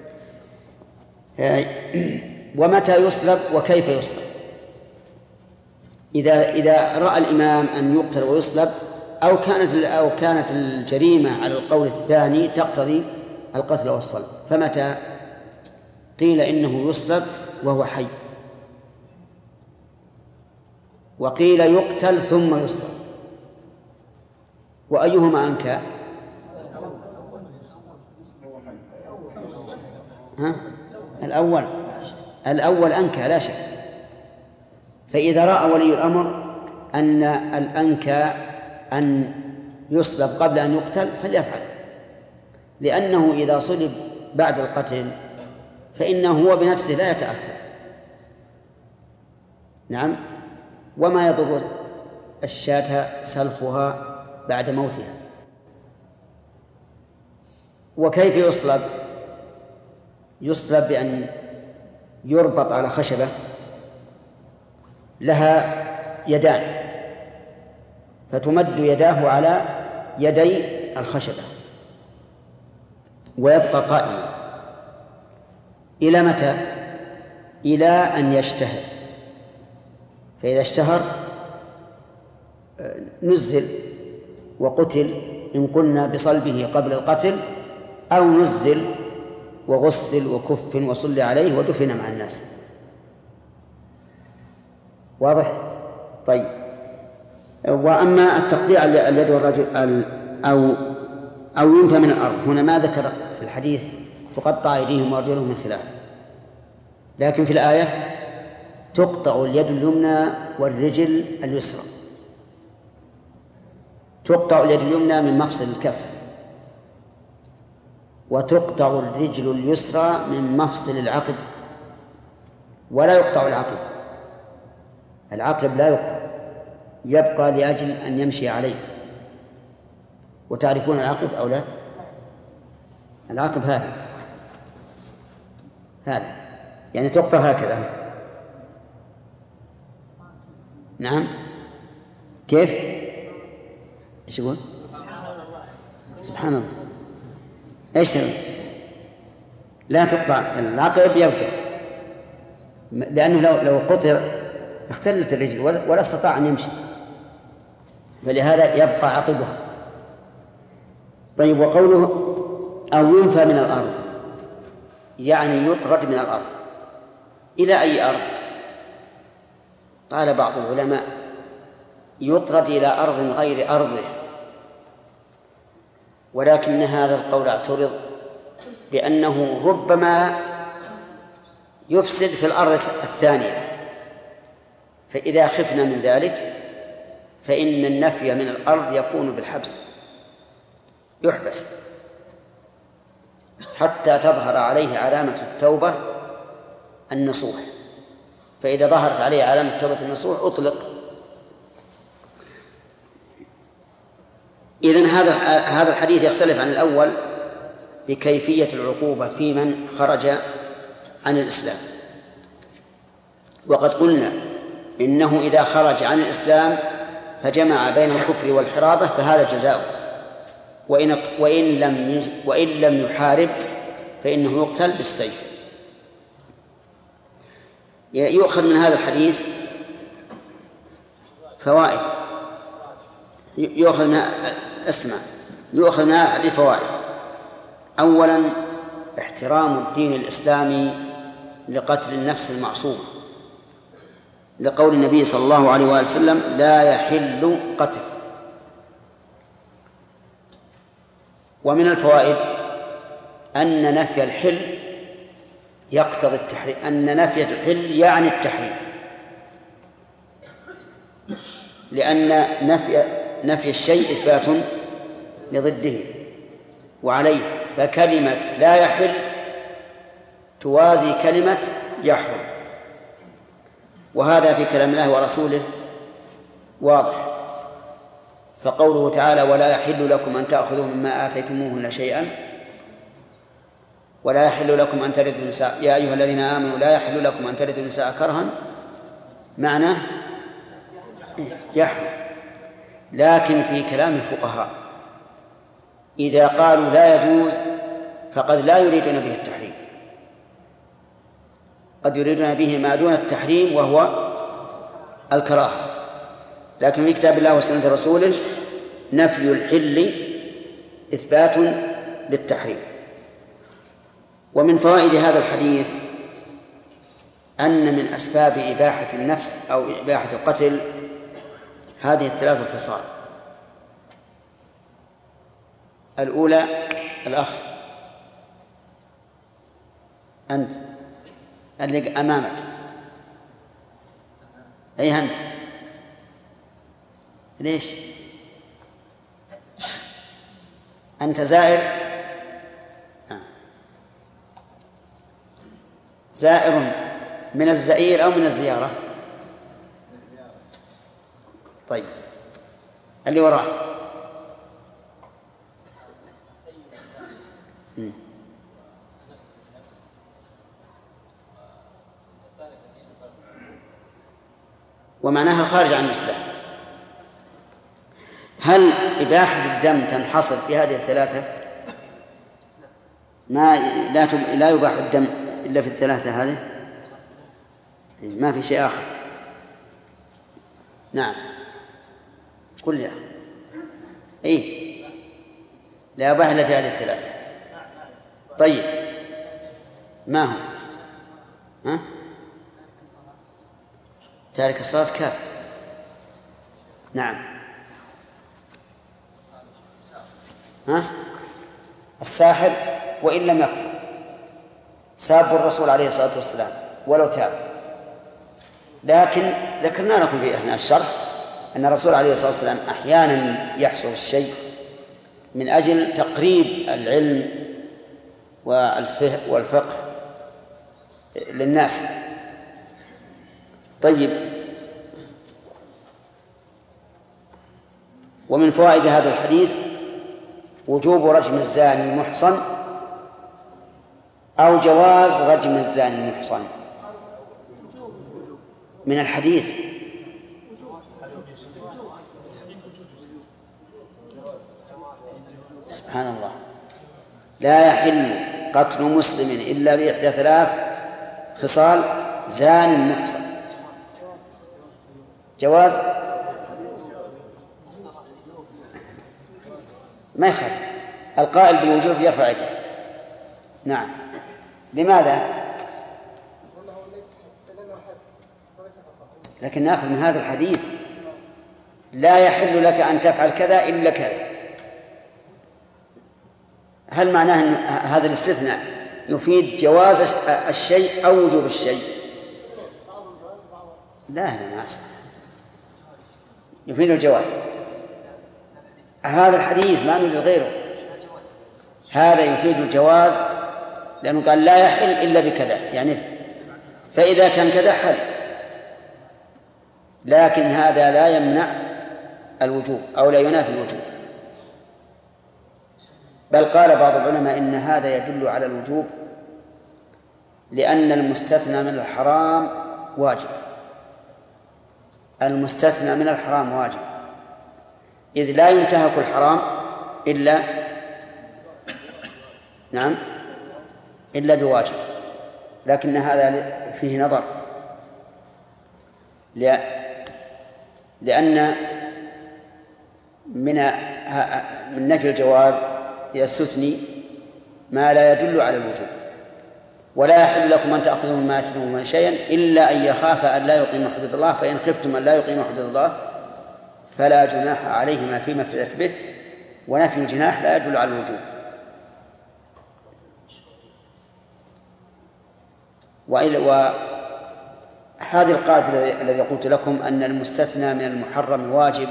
B: ومتى يصلب وكيف يصلب؟ إذا رأى الإمام أن يقتل ويصلب أو كانت الجريمة على القول الثاني تقتضي القتل والصلب، فمتى؟ قيل إنه يصلب وهو حي، وقيل يقتل ثم يصلب، وأيهما أنكى؟ الأول أنكى لا شك. فإذا رأى ولي الأمر أن الأنكى أن يصلب قبل أن يقتل فليفعل، لأنه إذا صلب بعد القتل فإنه هو بنفسه لا يتأثر. نعم، وما يضر الشاة سلخها بعد موتها. وكيف يصلب؟ يصلب بأن يربط على خشبة لها يدان فتمد يداه على يدي الخشبة ويبقى قائما. إلى متى؟ إلى أن يشتهر، فإذا اشتهر نزل وقتل إن قلنا بصلبه قبل القتل، أو نزل وغسل وكف وصلي عليه ودفن مع الناس. واضح؟ طيب، وأما التقطيع اليد والرجل أو ينفى من الأرض، هنا ما ذكر في الحديث تقطع أيديهم وأرجلهم من خلاف، لكن في الآية تقطع اليد اليمنى والرجل اليسرى. تقطع اليد اليمنى من مفصل الكف، وتقطع الرجل اليسرى من مفصل العقب، ولا يقطع العقب لا يقطع، يبقى لأجل أن يمشي عليه. وتعرفون العقب أو لا؟ العقب هذا يعني تقطع هكذا. نعم. كيف؟ ايش يقول؟ سبحان الله. ايش لا تقطع العقب، يبقى، لأنه لو قطع اختلت الرجل ولا استطاع أن يمشي، فلهذا يبقى عقبها. طيب، وقوله أو ينفى من الأرض يعني يطرد من الأرض. إلى أي أرض؟ قال بعض العلماء يطرد إلى أرض غير أرضه، ولكن هذا القول اعترض بأنه ربما يفسد في الأرض الثانية، فإذا خفنا من ذلك فإن النفي من الأرض يكون بالحبس، يحبس حتى تظهر عليه علامة التوبة النصوح، فإذا ظهرت عليه علامة التوبة النصوح أطلق. إذن هذا الحديث يختلف عن الأول بكيفية العقوبة في من خرج عن الإسلام. وقد قلنا إنه إذا خرج عن الإسلام فجمع بين الكفر والحرابة فهذا جزاؤه، وإن لم يحارب فإنه يقتل بالسيف. يؤخذ من هذا الحديث فوائد، يؤخذ من هذا الحديث فوائد. أولا، احترام الدين الإسلامي لقتل النفس المعصومة، لقول النبي صلى الله عليه وآله وسلم لا يحل قتل. ومن الفوائد أن نفي الحل يقتضي التحريم، أن نفي الحل يعني التحريم، لأن نفي الشيء إثبات لضده وعليه، فكلمة لا يحل توازي كلمة يحرم، وهذا في كلام الله ورسوله واضح. فقوله تعالى ولا يحل لكم أن تأخذوا مما آتيتموهن شيئا، ولا يحل لكم أن ترثوا النساء، يا أيها الذين آمنوا لا يحل لكم أن ترثوا النساء كرها، معناه يحرم. لكن في كلام الفقهاء إذا قالوا لا يجوز فقد لا يريدون به التحريم، قد يريدون به ما دون التحريم وهو الكراهة. لكن في كتاب الله وسنة رسوله نفي الحل إثبات للتحريم. ومن فوائد هذا الحديث أن من أسباب إباحة النفس أو إباحة القتل هذه الثلاث الخصال. الأولى الأخ، أنت اللي أمامك، أي أنت ليش أنت زائر؟ زائر من الزئير أو من الزيارة؟ طيب، اللي وراه ومعناها الخارج عن الإسلام. هل إباحة الدم تنحصر في هذه الثلاثة؟ لا يباح الدم إلا في الثلاثة هذه، ما في شيء آخر. نعم، قل يا إيه، لا يباح إلا في هذه الثلاثة. طيب، ما هو؟ ها؟ تارك الصلاة كافر. نعم. ها؟ الساحر وإن لم يكفر، ساب الرسول عليه الصلاة والسلام ولو تاب. لكن ذكرنا لكم في أثناء الشرح أن الرسول عليه الصلاة والسلام أحيانا يحصل الشيء من أجل تقريب العلم والفقه للناس. طيب، ومن فوائد هذا الحديث وجوب رجم الزاني المحصن أو جواز رجم الزاني المحصن من الحديث. سبحان الله. لا يحل قتل مسلم إلا بإحدى 3 خصال زان محصن. جواز ما يخالف، القائل بالوجوب يرفع يده. نعم. لماذا؟ لكن نأخذ من هذا الحديث لا يحل لك أن تفعل كذا إلا كذا. هل معناه أن هذا الاستثناء يفيد جواز الشيء أو وجوب الشيء؟ لا ما أصلا يفيد الجواز. هذا الحديث ما نريد غيره، هذا يفيد الجواز لأنه قال لا يحل إلا بكذا، يعني فإذا كان كذا حل. لكن هذا لا يمنع الوجوب أو لا ينافي الوجوب، بل قال بعض العلماء إن هذا يدل على الوجوب لأن المستثنى من الحرام واجب. المستثنى من الحرام واجب، إذ لا ينتهك الحرام إلا إلا بواجب. لكن هذا فيه نظر، لأن من نفي الجواز يستثني ما لا يدل على الوجوب. ولا يحل لكم أن تأخذوا مما آتيتموهما شيئا إلا أن يخاف أن لا يقيم حدود الله، فإن خفتم أن لا يقيم حدود الله فلا جناح عليهما فيما افتدت به. ونفي الجناح لا يدل على الوجوب. وهذه القاعدة الذي قلت لكم أن المستثنى من المحرم واجب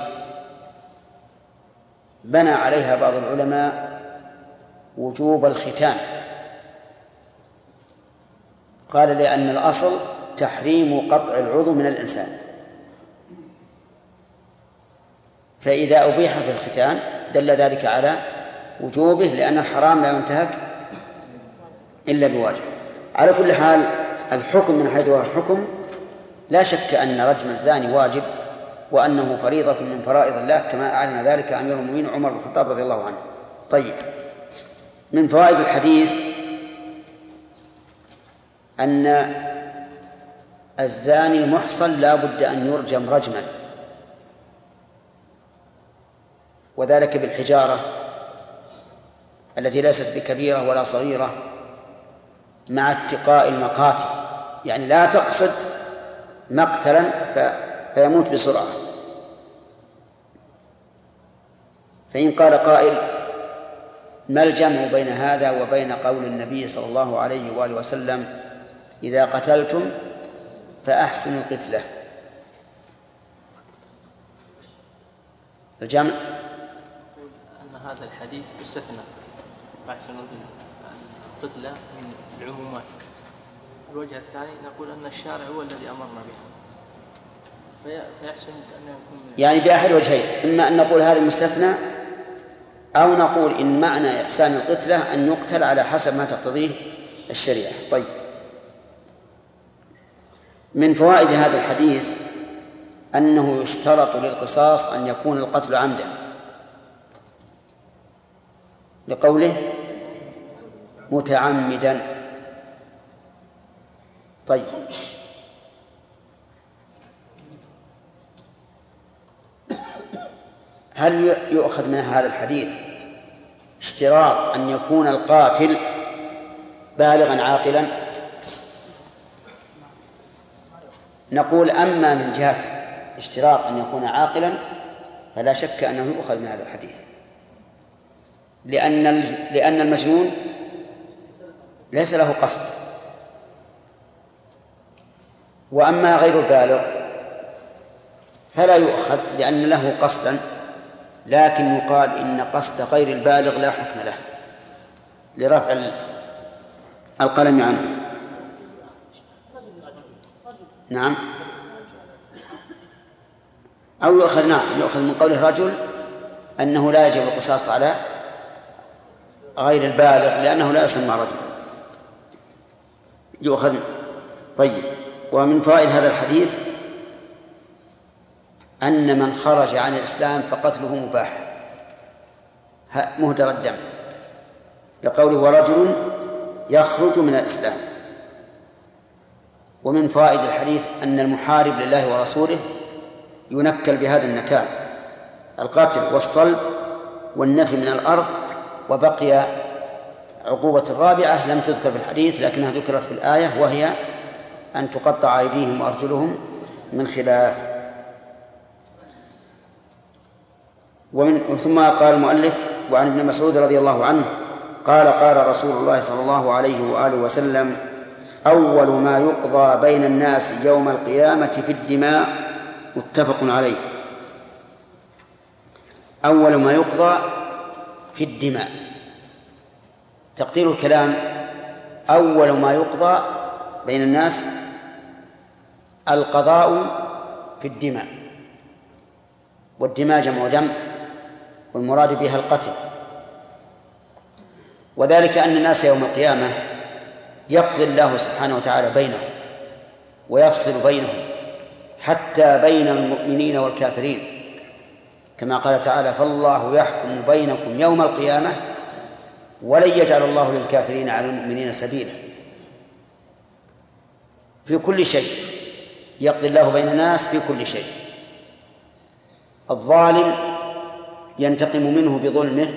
B: بنى عليها بعض العلماء وجوب الختان. قال لأن الأصل تحريم قطع العضو من الإنسان، فإذا أبيح في الختان دل ذلك على وجوبه، لأن الحرام لا ينتهك إلا بواجب. على كل حال الحكم من حيث هو الحكم لا شك أن رجم الزاني واجب، وأنه فريضة من فرائض الله كما أعلن ذلك أمير المؤمنين عمر بن الخطاب رضي الله عنه. طيب، من فوائد الحديث أن الزاني المحصن لا بد أن يرجم رجما، وذلك بالحجارة التي ليست بكبيرة ولا صغيرة مع اتقاء المقاتل، يعني لا تقصد مقتلا فيموت بسرعة. فإن قال قائل ما الجمع بين هذا وبين قول النبي صلى الله عليه وآله وسلم إذا قتلتم فأحسنوا القتلة؟ الجمع
G: أن هذا الحديث يستثنى فأحسنوا القتلة من العمومات. الوجه الثاني نقول أن الشارع هو الذي أمرنا به، فيحسن أن يكون
B: يعني بأحد وجهين، إما أن نقول هذا المستثنى أو نقول إن معنى إحسان القتلة أن يقتل على حسب ما تقتضيه الشريعة. طيب، من فوائد هذا الحديث أنه يشترط للقصاص أن يكون القتل عمدا، لقوله متعمدا. طيب، هل يؤخذ من هذا الحديث اشتراط أن يكون القاتل بالغا عاقلا؟ نقول أما من جهة اشتراط أن يكون عاقلا فلا شك أنه يؤخذ من هذا الحديث، لأن المجنون ليس له قصد. وأما غير البالغ فلا يؤخذ لأن له قصدا، لكن يقال إن قصد غير البالغ لا حكم له لرفع القلم عنه. نعم، أو يؤخذ يؤخذ من قوله رجل أنه لا يجب القصاص على غير البالغ لأنه لا يسمى رجلا يؤخذ. طيب، ومن فوائد هذا الحديث أن من خرج عن الإسلام فقتله مباح مهدر الدم، لقوله ورجل يخرج من الإسلام. ومن فوائد الحديث أن المحارب لله ورسوله ينكل بهذا النكال: القتل والصلب والنفي من الأرض. وبقي عقوبة الرابعة لم تذكر في الحديث لكنها ذكرت في الآية، وهي أن تقطع أيديهم وأرجلهم من خلاف. ثم قال المؤلف: وعن ابن مسعود رضي الله عنه قال: قال رسول الله صلى الله عليه وآله وسلم: أول ما يقضى بين الناس يوم القيامة في الدماء. متفق عليه. أول ما يقضى في الدماء، تقدير الكلام: أول ما يقضى بين الناس القضاء في الدماء، والدماء جمع دم، والمراد بها القتل. وذلك أن الناس يوم القيامة يقضي الله سبحانه وتعالى بينهم ويفصل بينهم حتى بين المؤمنين والكافرين، كما قال تعالى: فالله يحكم بينكم يوم القيامة ولن يجعل الله للكافرين على المؤمنين سبيلا. في كل شيء يقضي الله بين الناس، في كل شيء. الظالم ينتقم منه بظلمه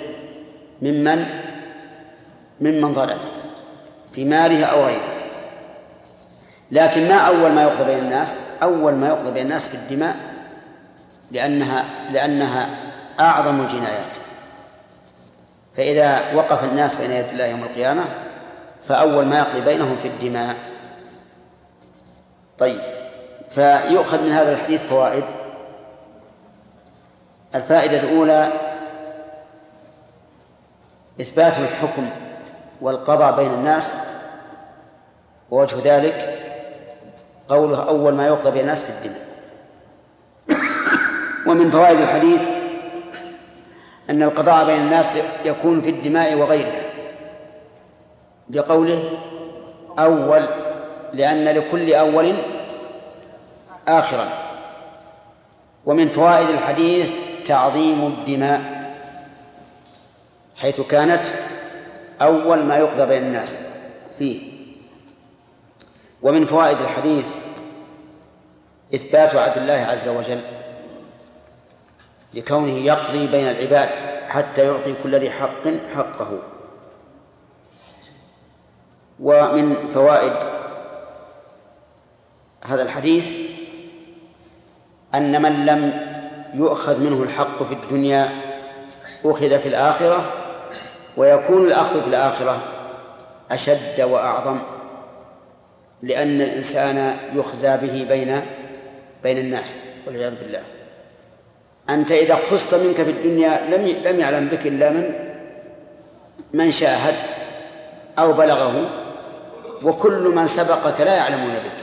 B: ممن ظلم في ماله أو غيره. لكن ما أول ما يقضى بين الناس؟ أول ما يقضى بين الناس في الدماء، لأنها أعظم الجنايات. فإذا وقف الناس بين يدي الله يوم القيامة فأول ما يقضي بينهم في الدماء. طيب، فيؤخذ من هذا الحديث فوائد. الفائدة الأولى: إثبات الحكم والقضاء بين الناس، ووجه ذلك قوله: أول ما يقضى بين الناس في الدماء. ومن فوائد الحديث أن القضاء بين الناس يكون في الدماء وغيرها، لقوله أول، لأن لكل أول آخرا. ومن فوائد الحديث تعظيم الدماء، حيث كانت أول ما يقضى بين الناس فيه. ومن فوائد الحديث إثبات عدل الله عز وجل، لكونه يقضي بين العباد حتى يعطي كل ذي حق حقه. ومن فوائد هذا الحديث أن من لم يؤخذ منه الحق في الدنيا أخذ في الآخرة، ويكون الأخذ في الآخرة أشد وأعظم، لأن الإنسان يخزى به بين الناس والعياذ بالله. أنت إذا اقتص منك في الدنيا لم يعلم بك إلا من شاهد أو بلغه، وكل من سبقك لا يعلمون بك،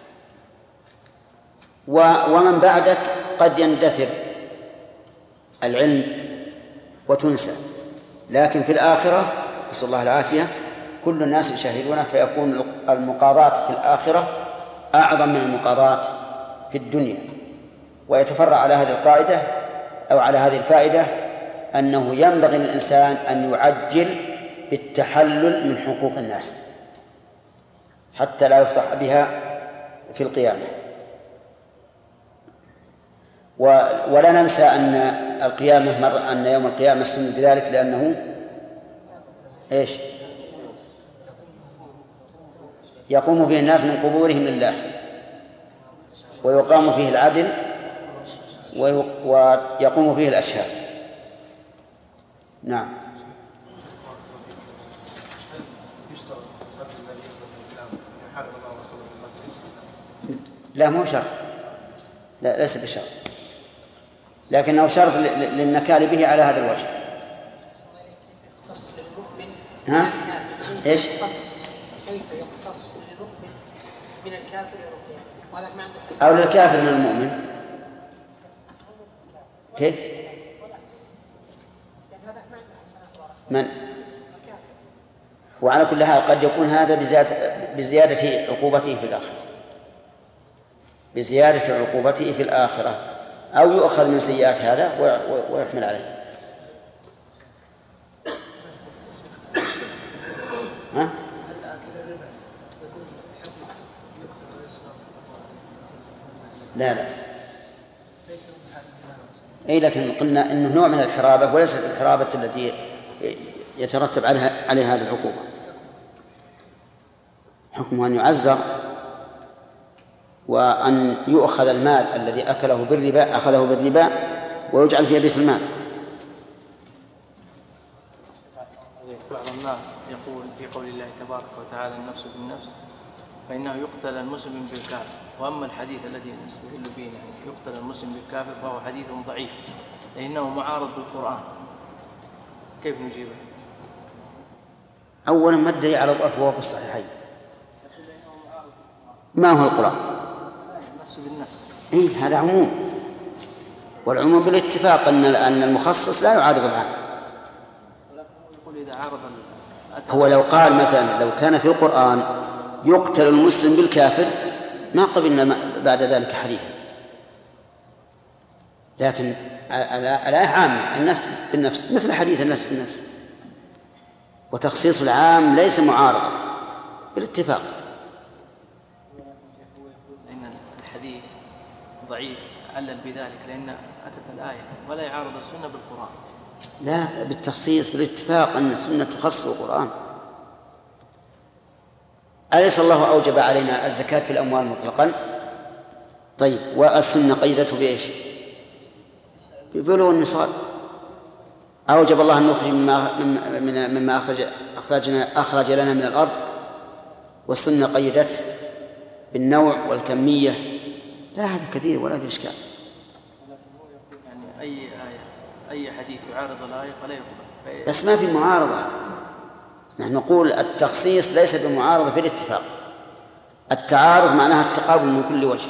B: ومن بعدك قد يندثر العلم وتنسى. لكن في الآخرة نسأل الله العافية كل الناس يشاهدونه، فيكون المقاضاة في الآخرة أعظم من المقاضاة في الدنيا. ويتفرع على هذه القاعدة أو على هذه الفائدة أنه ينبغي للإنسان أن يعجل بالتحلل من حقوق الناس حتى لا يفضح بها في القيامة. ولا ننسى أن أن يوم القيامة سمي بذلك لأنه إيش؟ يقوم فيه الناس من قبورهم لله، ويقام فيه العدل، ويقوم فيه الأشهاد. نعم. لا، مو شرط، لا ليس بشرط، لكنه شرط للنكال به على هذا الوجه. ها؟ إيش؟
C: كيف يقتص للمؤمن من الكافر يوم القيامة؟
B: أو للكافر من المؤمن. كيف؟ من؟ وعلى كل حال قد يكون هذا بزيادة عقوبته في الآخرة، بزيادة عقوبته في الآخرة، أو يؤخذ من سيئات هذا ويحمل عليه. ها؟ لا أي، لكن قلنا إنه نوع من الحرابة وليست الحرابة التي يترتب عليها هذه العقوبة. حكمه أن يعزر وأن يؤخذ المال الذي أخذه بالربا ويجعل في بيت المال.
G: بعض الناس يقول في قول الله تبارك وتعالى النفس بالنفس فإنه يقتل المسلم بالكافر، وأما الحديث الذي نستدل به يعني يقتل المسلم بالكافر فهو حديث ضعيف لأنه معارض بالقرآن. كيف نجيبه؟
B: أولا ما الدليل على ضعف وهو في الصحيحين؟ ما هو القرآن؟
G: النفس بالنفس.
B: إيه هذا عموم، والعموم بالاتفاق أن المخصص لا يعارض العام.
G: يقول إذا عارض
B: هو لو قال مثلا لو كان في القرآن يقتل المسلم بالكافر ما قبلنا بعد ذلك حديثا، لكن الآية عامة، النفس بالنفس مثل حديث النفس بالنفس، وتخصيص العام ليس معارضة بالاتفاق.
G: لأن الحديث ضعيف علل بذلك لأن أتت الآية ولا يعارض السنة بالقرآن.
B: لا، بالتخصيص بالاتفاق أن السنة تخصص القرآن. أليس الله أوجب علينا الزكاة في الأموال مطلقا؟ طيب، والسنة قيدته بإيش؟ ببلوغ النصاب. أوجب الله أن نخرج مما أخرج لنا من الأرض، والسنة قيدته بالنوع والكمية. لا، هذا كثير ولا في إشكال.
G: يعني أي حديث يعارض الآية فلا يقبل.
B: بس ما في معارضة. نحن نقول التخصيص ليس بمعارضة بالاتفاق، التعارض معناها التقابل من كل وجه،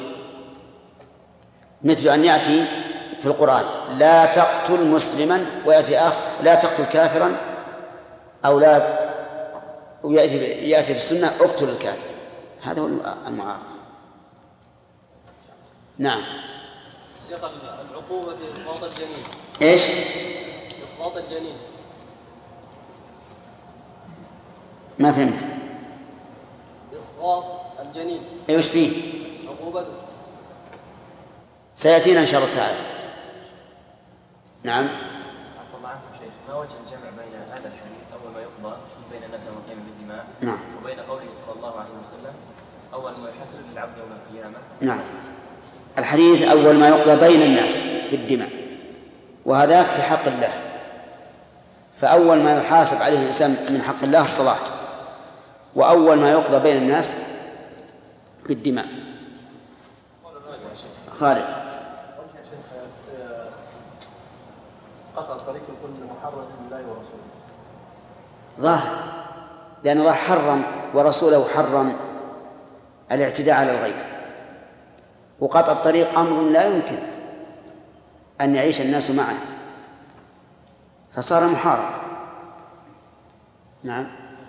B: مثل أن يأتي في القرآن لا تقتل مسلما ويأتي لا تقتل كافرا، أو لا يأتي في السنة اقتل الكافر. هذا هو المعارضة. نعم.
H: شيخ العقوبة في إسقاط الجنين.
B: إيش؟
H: إسقاط الجنين.
B: ما فهمت.
H: إسقاط الجنين.
B: إيش فيه؟
H: عقوبته
B: سيأتينا إن شاء الله تعالى. نعم.
F: عفوا الله عنكم شيخ، ما وجه الجمع بين هذا الحديث أول ما يقضى بين الناس يوم القيامة بالدماء،
B: نعم،
F: وبين قوله صلى الله عليه وسلم أول ما يحاسب للعبد يوم القيامة؟
B: نعم. الحديث أول ما يقضى بين الناس بالدماء، وهذاك في حق الله، فأول ما يحاسب عليه الإنسان من حق الله الصلاة، وأول ما يقضى بين الناس بالدماء. خالد.
E: قطع الطريق يكون محرم لله ورسوله.
B: ظاهر، لأن الله حرم ورسوله حرم الاعتداء على الغير، وقطع الطريق أمر لا يمكن أن يعيش الناس معه، فصار محارب. نعم.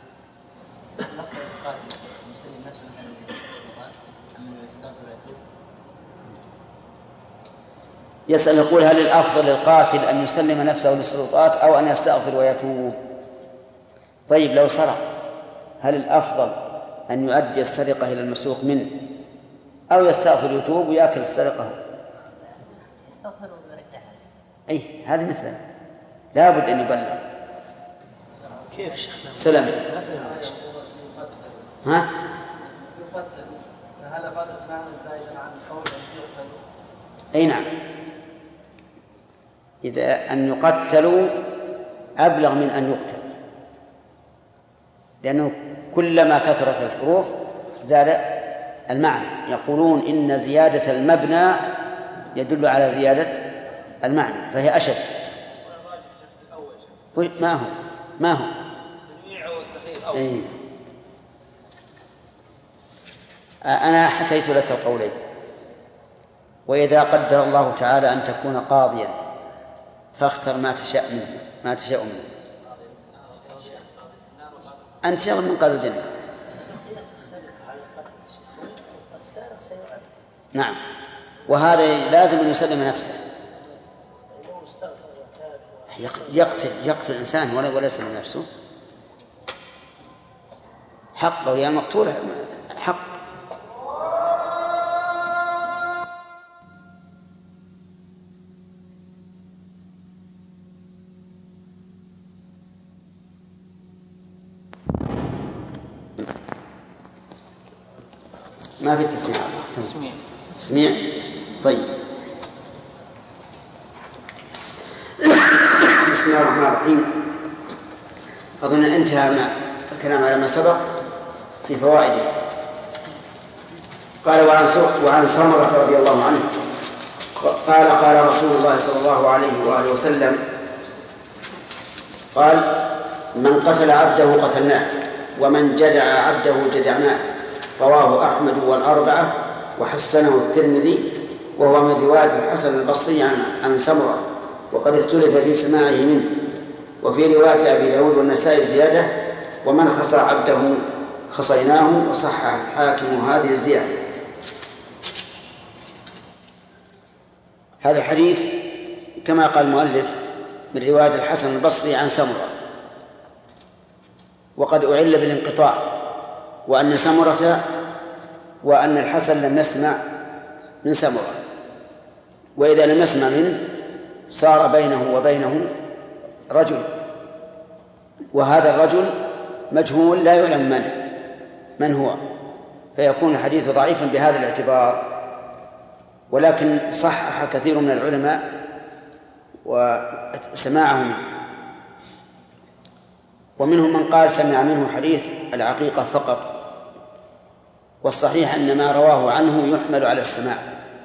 B: يسأل يقول هل الأفضل للقاتل أن يسلم نفسه للسلطات أو أن يستغفر ويتوب؟ طيب، لو سرق هل الأفضل أن يؤدي السرقة إلى المسروق منه أو يستغفر ويتوب ويأكل السرقة؟
I: يستغفر ويرجعها.
B: أي هذا مثله، لا بد أن يبلغ.
E: كيف شيخنا؟
B: سلام. ها؟
E: يقتل، فهل أفادت معنى زائدا عن قول يقتل؟
B: أي نعم، إذا أن يقتلوا أبلغ من أن يقتل، لأنه كلما كثرت الحروف زاد المعنى. يقولون إن زيادة المبنى يدل على زيادة المعنى، فهي أشد. ما هو
H: التنويع والتخيير أول.
B: أي. أنا حكيت لك القولين. وإذا قدر الله تعالى أن تكون قاضيا فاختر ما تشاء منه أنت شغل من قاضي الجنة. نعم، وهذا لازم أن يسلم نفسه. يقتل الإنسان ولا يسلم نفسه. حق أولياء المقتول حق. ما في تسميع. طيب. بسم الله الرحمن الرحيم. أظن انتهى الكلام على ما سبق في فوائده. قال وعن سمرة رضي الله عنه قال قال رسول الله صلى الله عليه وآله وسلم قال من قتل عبده قتلناه ومن جدع عبده جدعناه. رواه أحمد والأربعة وحسنه الترمذي وهو من رواية الحسن البصري عن سمرة وقد اختلف في سماعه منه. وفي رواية أبي داود والنسائي زيادة ومن خصى عبده خصيناه وصحح الحاكم هذه الزيادة. هذا الحديث كما قال المؤلف من رواية الحسن البصري عن سمرة، وقد أعل بالانقطاع وأن سمرة وأن الحسن لم يسمع من سمرة، وإذا لم يسمع منه صار بينه وبينه رجل، وهذا الرجل مجهول لا يعلم من هو، فيكون الحديث ضعيفا بهذا الاعتبار. ولكن صحح كثير من العلماء وسماعهم، ومنهم من قال سمع منه حديث العقيقة فقط، والصحيح أن ما رواه عنه يحمل على السماع،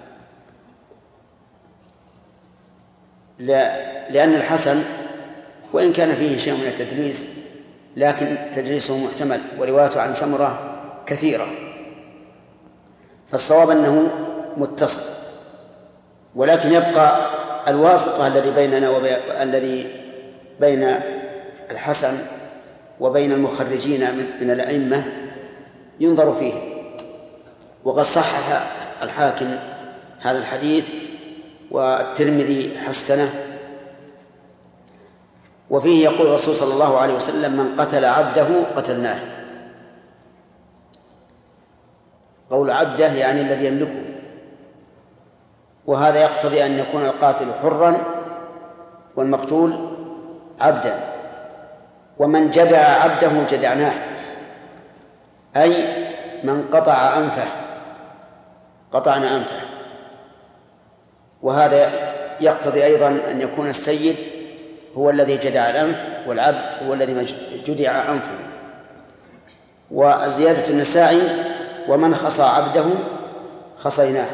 B: لأن الحسن وإن كان فيه شيء من التدليس لكن تدليسه محتمل وروايته عن سمرة كثيرة، فالصواب أنه متصل. ولكن يبقى الواسطة الذي بيننا الذي بين الحسن وبين المخرجين من الأئمة ينظر فيه، وقد صحح الحاكم هذا الحديث والترمذي حسنه. وفيه يقول الرسول صلى الله عليه وسلم من قتل عبده قتلناه. قول عبده يعني الذي يملكه، وهذا يقتضي أن يكون القاتل حرا والمقتول عبدا. ومن جدع عبده جدعناه، أي من قطع أنفه قطعنا أنفه. وهذا يقتضي أيضا أن يكون السيد هو الذي جدع الأنف والعبد هو الذي جدع أنفه. وزيادة النسائي ومن خصى عبده خصيناه،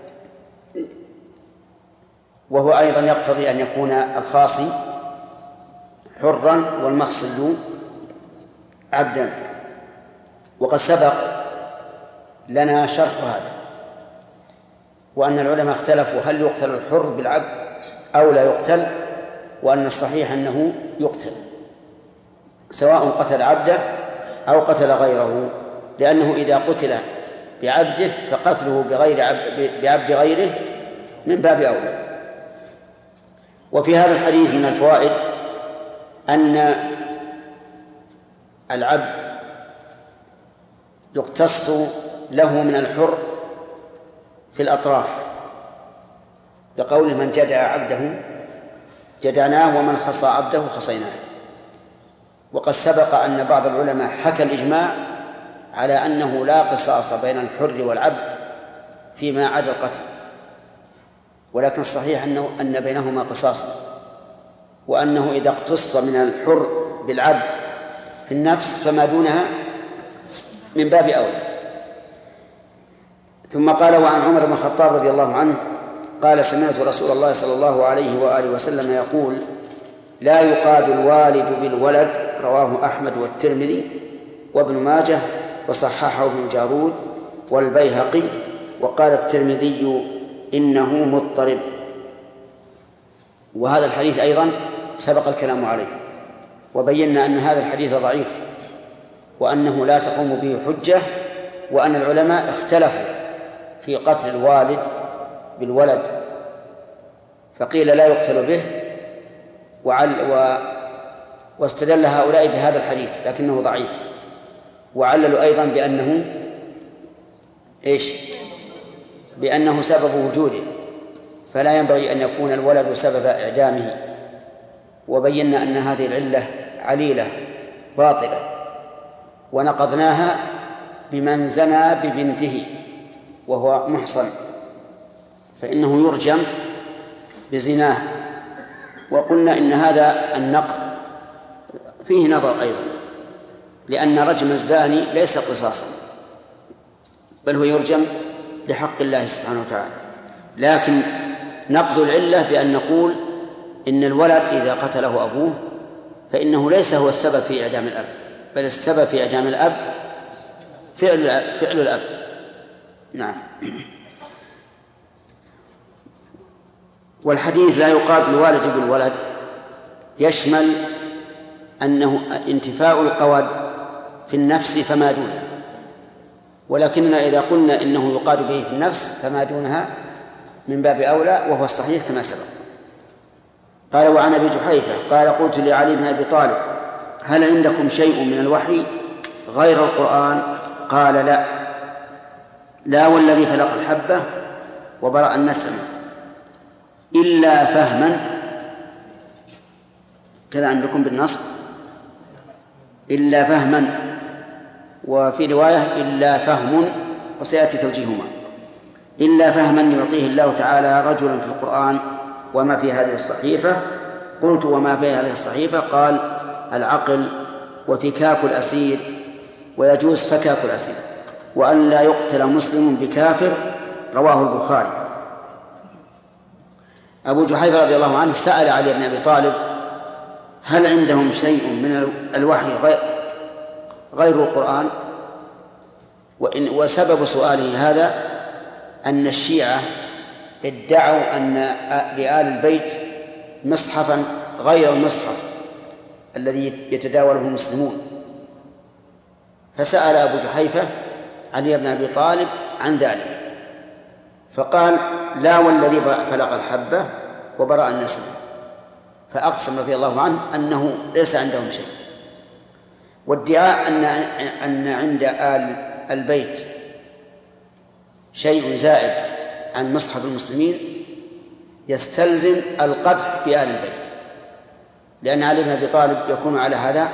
B: وهو أيضا يقتضي أن يكون الخاصي حرا والمخصي عبدا. وقد سبق لنا شرح هذا، وأن العلماء اختلفوا هل يقتل الحر بالعبد أو لا يقتل، وأن الصحيح أنه يقتل سواء قتل عبده أو قتل غيره، لأنه إذا قتل بعبده فقتله بعبد غيره من باب أولى. وفي هذا الحديث من الفوائد أن العبد يقتص له من الحر في الأطراف، لقول من جدع عبده جدعناه ومن خصى عبده خصيناه. وقد سبق أن بعض العلماء حكى الإجماع على أنه لا قصاص بين الحر والعبد فيما عدا القتل، ولكن الصحيح أن بينهما قصاصا، وأنه إذا اقتص من الحر بالعبد في النفس فما دونها من باب أولى. ثم قال وعن عمر بن الخطاب رضي الله عنه قال سمعت رسول الله صلى الله عليه وآله وسلم يقول لا يقاد الوالد بالولد. رواه أحمد والترمذي وابن ماجه وصححه ابن جارود والبيهقي، وقال الترمذي إنه مضطرب. وهذا الحديث أيضا سبق الكلام عليه، وبينا أن هذا الحديث ضعيف وأنه لا تقوم به حجة، وأن العلماء اختلفوا في قتل الوالد بالولد، فقيل لا يقتل به واستدل هؤلاء بهذا الحديث لكنه ضعيف، وعللوا أيضا بأنه سبب وجوده، فلا ينبغي أن يكون الولد سبب إعدامه، وبينا أن هذه العلة عليلة باطلة، ونقضناها بمن زنى ببنته وهو محصن فإنه يرجم بزناه. وقلنا إن هذا النقض فيه نظر أيضا، لأن رجم الزاني ليس قصاصا بل هو يرجم لحق الله سبحانه وتعالى، لكن نقض العلة بأن نقول إن الولد إذا قتله أبوه فإنه ليس هو السبب في إعدام الأب، بل السبب في إعدام الأب فعل الأب. نعم. والحديث لا يقاتل الوالد بالولد يشمل أنه انتفاء القود في النفس فما دونها، ولكننا إذا قلنا إنه يقاد به في النفس فما دونها من باب أولى، وهو الصحيح كما سبق. قال: وعن أبي جحيفة قال: قلت لعلي بن أبي طالب: هل عندكم شيء من الوحي غير القرآن؟ قال: لا والذي فلق الحبة وبرأ النسمة إلا فهما. كذا عندكم بالنصب إلا فهما، وفي رواية إلا فهم، وسيأتي توجيههما. إلا فهما يعطيه الله تعالى رجلا في القرآن وما في هذه الصحيفة. قلت: وما في هذه الصحيفة؟ قال: العقل وفكاك الأسير، ويجوز فكاك الأسير، وأن لا يقتل مسلم بكافر. رواه البخاري. أبو جحيفة رضي الله عنه سأل علي بن أبي طالب: هل عندهم شيء من الوحي غير القرآن؟ وسبب سؤاله هذا أن الشيعة ادعوا أن لآل البيت مصحفا غير المصحف الذي يتداوله المسلمون، فسأل أبو جحيفة علي بن أبي طالب عن ذلك، فقال: لا والذي فلق الحبة وبرأ النسمة. فأقسم رضي الله عنه أنه ليس عندهم شيء. وادعاء أن عند آل البيت شيء زائد عن مصحف المسلمين يستلزم القدح في آل البيت، لأن علي بن أبي طالب يكون على هذا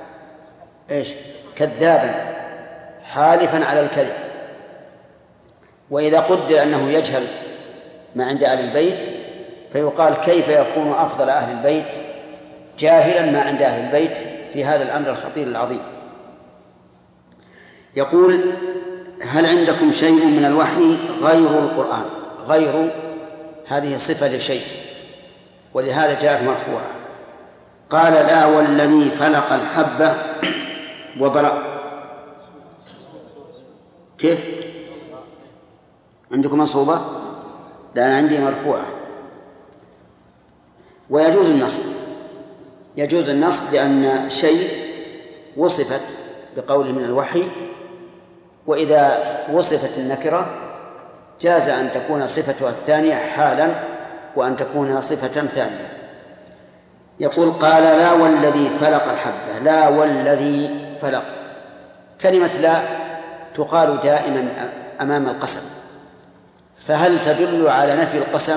B: كذابا حالفا على الكذب. وإذا قدر أنه يجهل ما عند أهل البيت فيقال: كيف يكون أفضل أهل البيت جاهلا ما عند أهل البيت في هذا الأمر الخطير العظيم؟ يقول: هل عندكم شيء من الوحي غير القرآن؟ غير هذه صفة لشيء، ولهذا جاءت مرفوعة. قال: لا والذي فلق الحبة وبرأ. كيف عندكم منصوبة؟ لا، أنا عندي مرفوعة. ويجوز النصب، يجوز النصب لأن شيء وصفت بقوله من الوحي، وإذا وصفت النكرة جاز أن تكون صفتها الثانية حالا وأن تكون صفة ثانية. يقول: قال: لا والذي فلق الحبة. لا والذي فلق، كلمة لا تقال دائما أمام القسم، فهل تدل على نفي القسم؟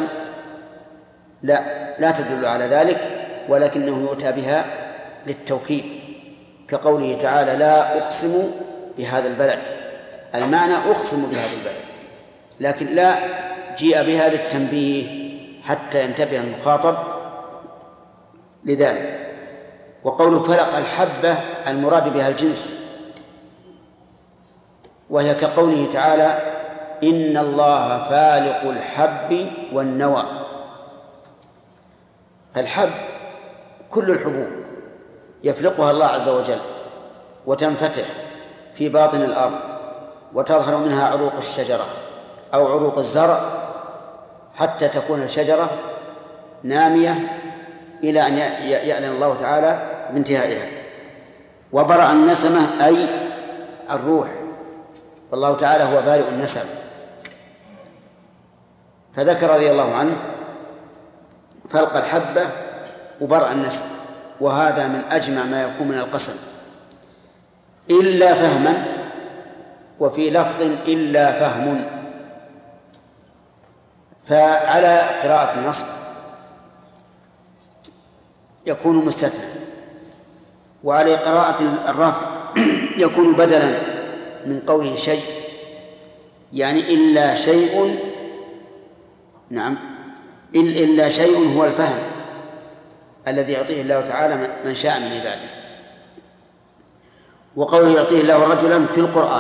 B: لا تدل على ذلك، ولكنه يؤتى بها للتوكيد، كقوله تعالى: لا أقسم بهذا البلد. المعنى أقسم بهذا البلد، لكن لا جيء بها للتنبيه حتى ينتبه المخاطب لذلك. وقوله فلق الحبة المراد بها الجنس، وهي كقوله تعالى: إن الله فالق الحب والنوى. فالحب كل الحبوب يفلقها الله عز وجل وتنفتح في باطن الأرض وتظهر منها عروق الشجرة أو عروق الزرع حتى تكون الشجرة نامية إلى أن يأذن الله تعالى بانتهائها. وبرأ النسمة أي الروح، فالله تعالى هو بارئ النسم. فذكر رضي الله عنه فلق الحبة وبرأ النسم، وهذا من أجمع ما يكون من القسم، إلا فهما، وفي لفظ إلا فهم. فعلى قراءة النصب يكون مستثنى، وعلى قراءة الرفع يكون بدلا من قوله شيء، يعني إلا شيء، نعم، إلا شيء هو الفهم الذي يعطيه الله تعالى من شاء من عباده. وقوله يعطيه الله رجلا في القرآن،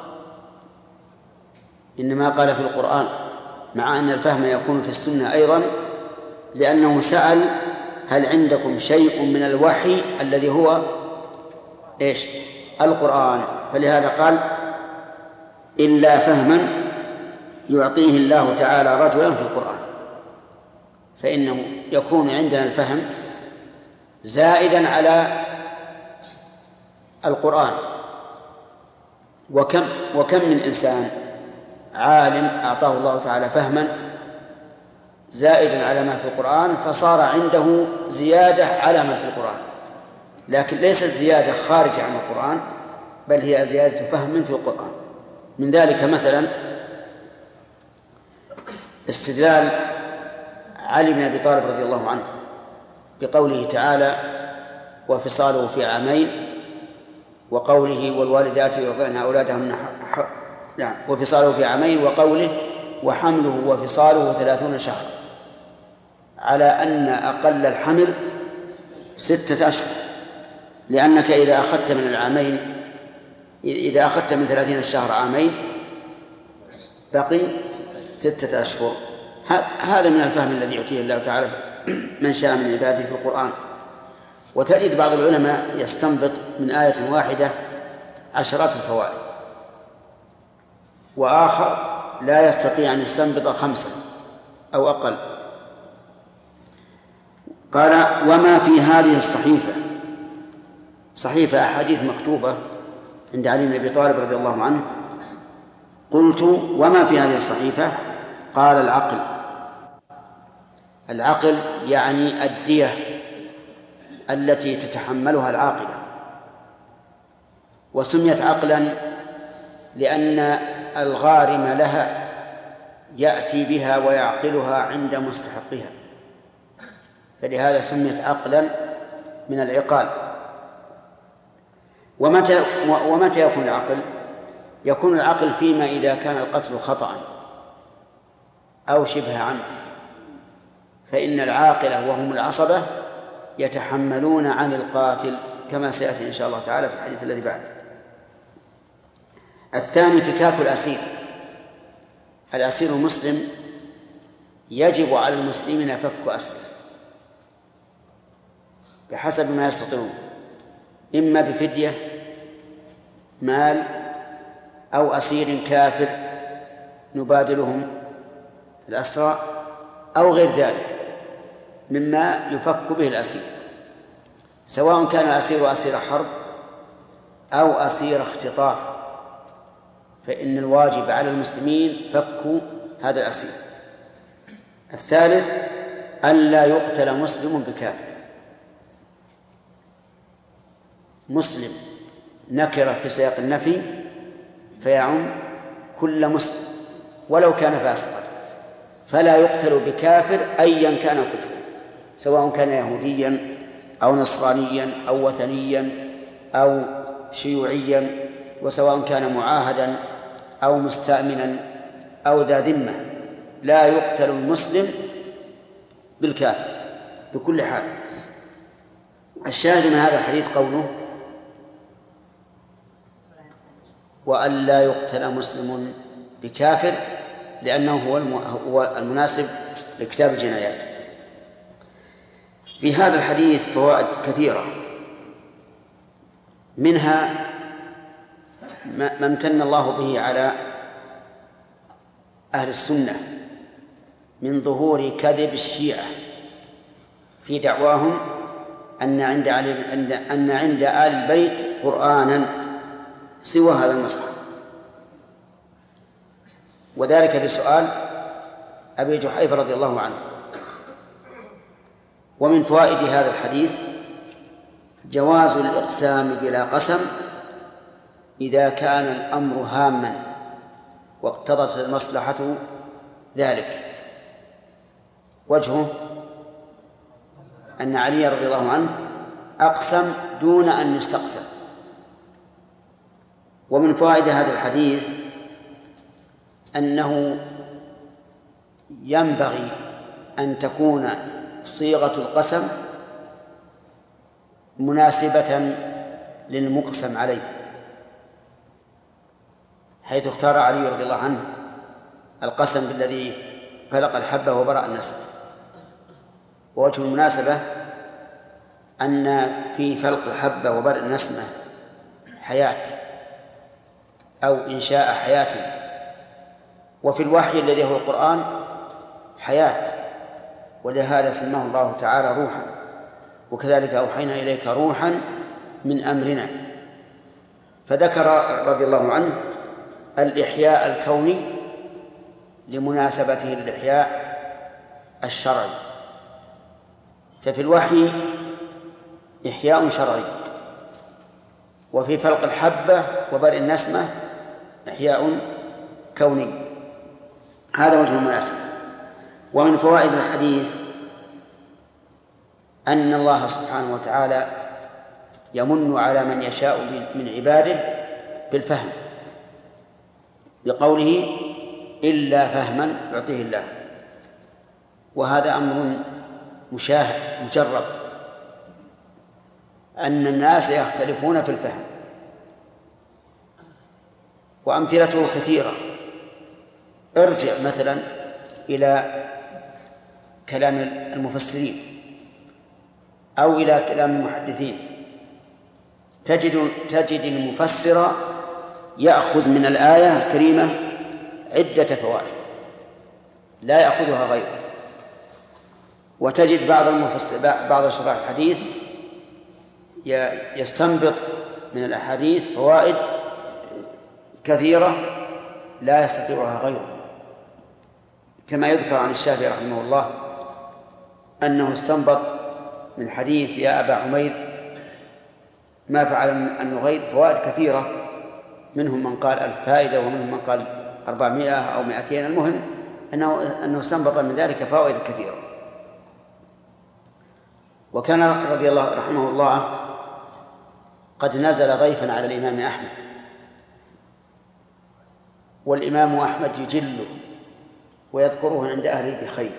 B: إنما قال في القرآن، مع أن الفهم يكون في السنة أيضا، لأنه سأل هل عندكم شيء من الوحي الذي هو إيش؟ القرآن، فلهذا قال إلا فهما يعطيه الله تعالى رجلا في القرآن، فإنه يكون عندنا الفهم زائدا على القرآن. وكم من إنسان عالم أعطاه الله تعالى فهما زائدا على ما في القرآن، فصار عنده زيادة على ما في القرآن، لكن ليست زيادة خارجة عن القرآن، بل هي زيادة فهم في القرآن. من ذلك مثلا استدلال علي بن أبي طالب رضي الله عنه بقوله تعالى وفصاله في عامين، وقوله والوالدات يرضعن أولادهن وفصاله في عامين، وقوله وحمله وفصاله 30 شهرا، على أن أقل الحمل 6 أشهر، لأنك إذا أخذت من العامين، إذا أخذت من 30 شهر عامين بقي 6 أشهر. هذا من الفهم الذي يعطيه الله تعالى من شاء من عباده في القرآن. وتجد بعض العلماء يستنبط من آية واحدة 10 الفوائد، وآخر لا يستطيع أن يستنبط 5 أو أقل. قال وما في هذه الصحيفة، صحيفة أحاديث مكتوبة عند علي بن أبي طالب رضي الله عنه. قلت وما في هذه الصحيفة؟ قال العقل. العقل يعني الدية التي تتحملها العاقلة، وسميت عقلا لأن الغارم لها يأتي بها ويعقلها عند مستحقها، فلهذا سميت عقلا من العقال. ومتى يكون العقل؟ يكون العقل فيما إذا كان القتل خطأ أو شبه عمد، فإن العاقلة وهم العصبة يتحملون عن القاتل، كما سيأتي إن شاء الله تعالى في الحديث الذي بعد. الثاني فكاك الأسير. الأسير المسلم يجب على المسلمين فك أسره بحسب ما يستطيعون، إما بفدية مال أو أسير كافر نبادلهم الأسرى أو غير ذلك مما يفك به الأسير، سواء كان الأسير أسير حرب أو أسير اختطاف، فإن الواجب على المسلمين فك هذا الأسير. الثالث ألا يقتل مسلم بكافر. مسلم نكرة في سياق النفي فيعم كل مسلم ولو كان فاسقا، فلا يقتل بكافر أيا كان كفر، سواء كان يهوديا أو نصرانيا أو وثنيا أو شيوعيا، وسواء كان معاهدا أو مستأمنا أو ذا ذمة، لا يقتل المسلم بالكافر بكل حال. الشاهد من هذا الحديث قوله وأن لا يقتل مسلم بكافر، لأنه هو المناسب لكتاب الجنايات. في هذا الحديث فوائد كثيرة، منها ما امتن الله به على أهل السنة من ظهور كذب الشيعة في دعواهم أن عند آل البيت قرآنا سوى هذا المصحف، وذلك بسؤال أبي جحيفة رضي الله عنه. ومن فوائد هذا الحديث جواز الإقسام بلا قسم إذا كان الأمر هاما واقتضت المصلحة ذلك. وجهه أن علي رضي الله عنه أقسم دون أن يستقسم. ومن فوائد هذا الحديث أنه ينبغي أن تكون صيغة القسم مناسبة للمقسم عليه، حيث اختار علي رضي الله عنه القسم بالذي فلق الحبة وبرأ النسمة. ووجه المناسبة أن في فلق الحبة وبرأ النسمة حياة أو إنشاء حياة، وفي الوحي الذي هو القرآن حياة، ولهذا سماه الله تعالى روحا، وكذلك أوحينا إليك روحا من أمرنا. فذكر رضي الله عنه الإحياء الكوني لمناسبته للإحياء الشرعي. ففي الوحي إحياء شرعي، وفي فلق الحبة وبرء النسمة إحياء كوني. هذا وجه المناسبة. ومن فوائد الحديث أن الله سبحانه وتعالى يمن على من يشاء من عباده بالفهم، بقوله إلا فهما يعطيه الله، وهذا أمر مشاهد مجرب، أن الناس يختلفون في الفهم، وأمثلته كثيرة. ارجع مثلا إلى كلام المفسرين أو إلى كلام المحدثين، تجد المفسر يأخذ من الآية الكريمة عدة فوائد لا يأخذها غيره، وتجد بعض شراح الحديث يستنبط من الأحاديث فوائد كثيرة لا يستطيعها غيره، كما يذكر عن الشافعي رحمه الله أنه استنبط من حديث يا أبا عمير ما فعل النغير فوائد كثيرة، منهم من قال 1000 فائدة ومنهم من قال 400 أو 200. المهم أنه استنبط من ذلك فوائد كثيرة. وكان رضي الله رحمه الله قد نزل ضيفا على الإمام أحمد، والإمام أحمد يجله ويذكره عند أهله بخير،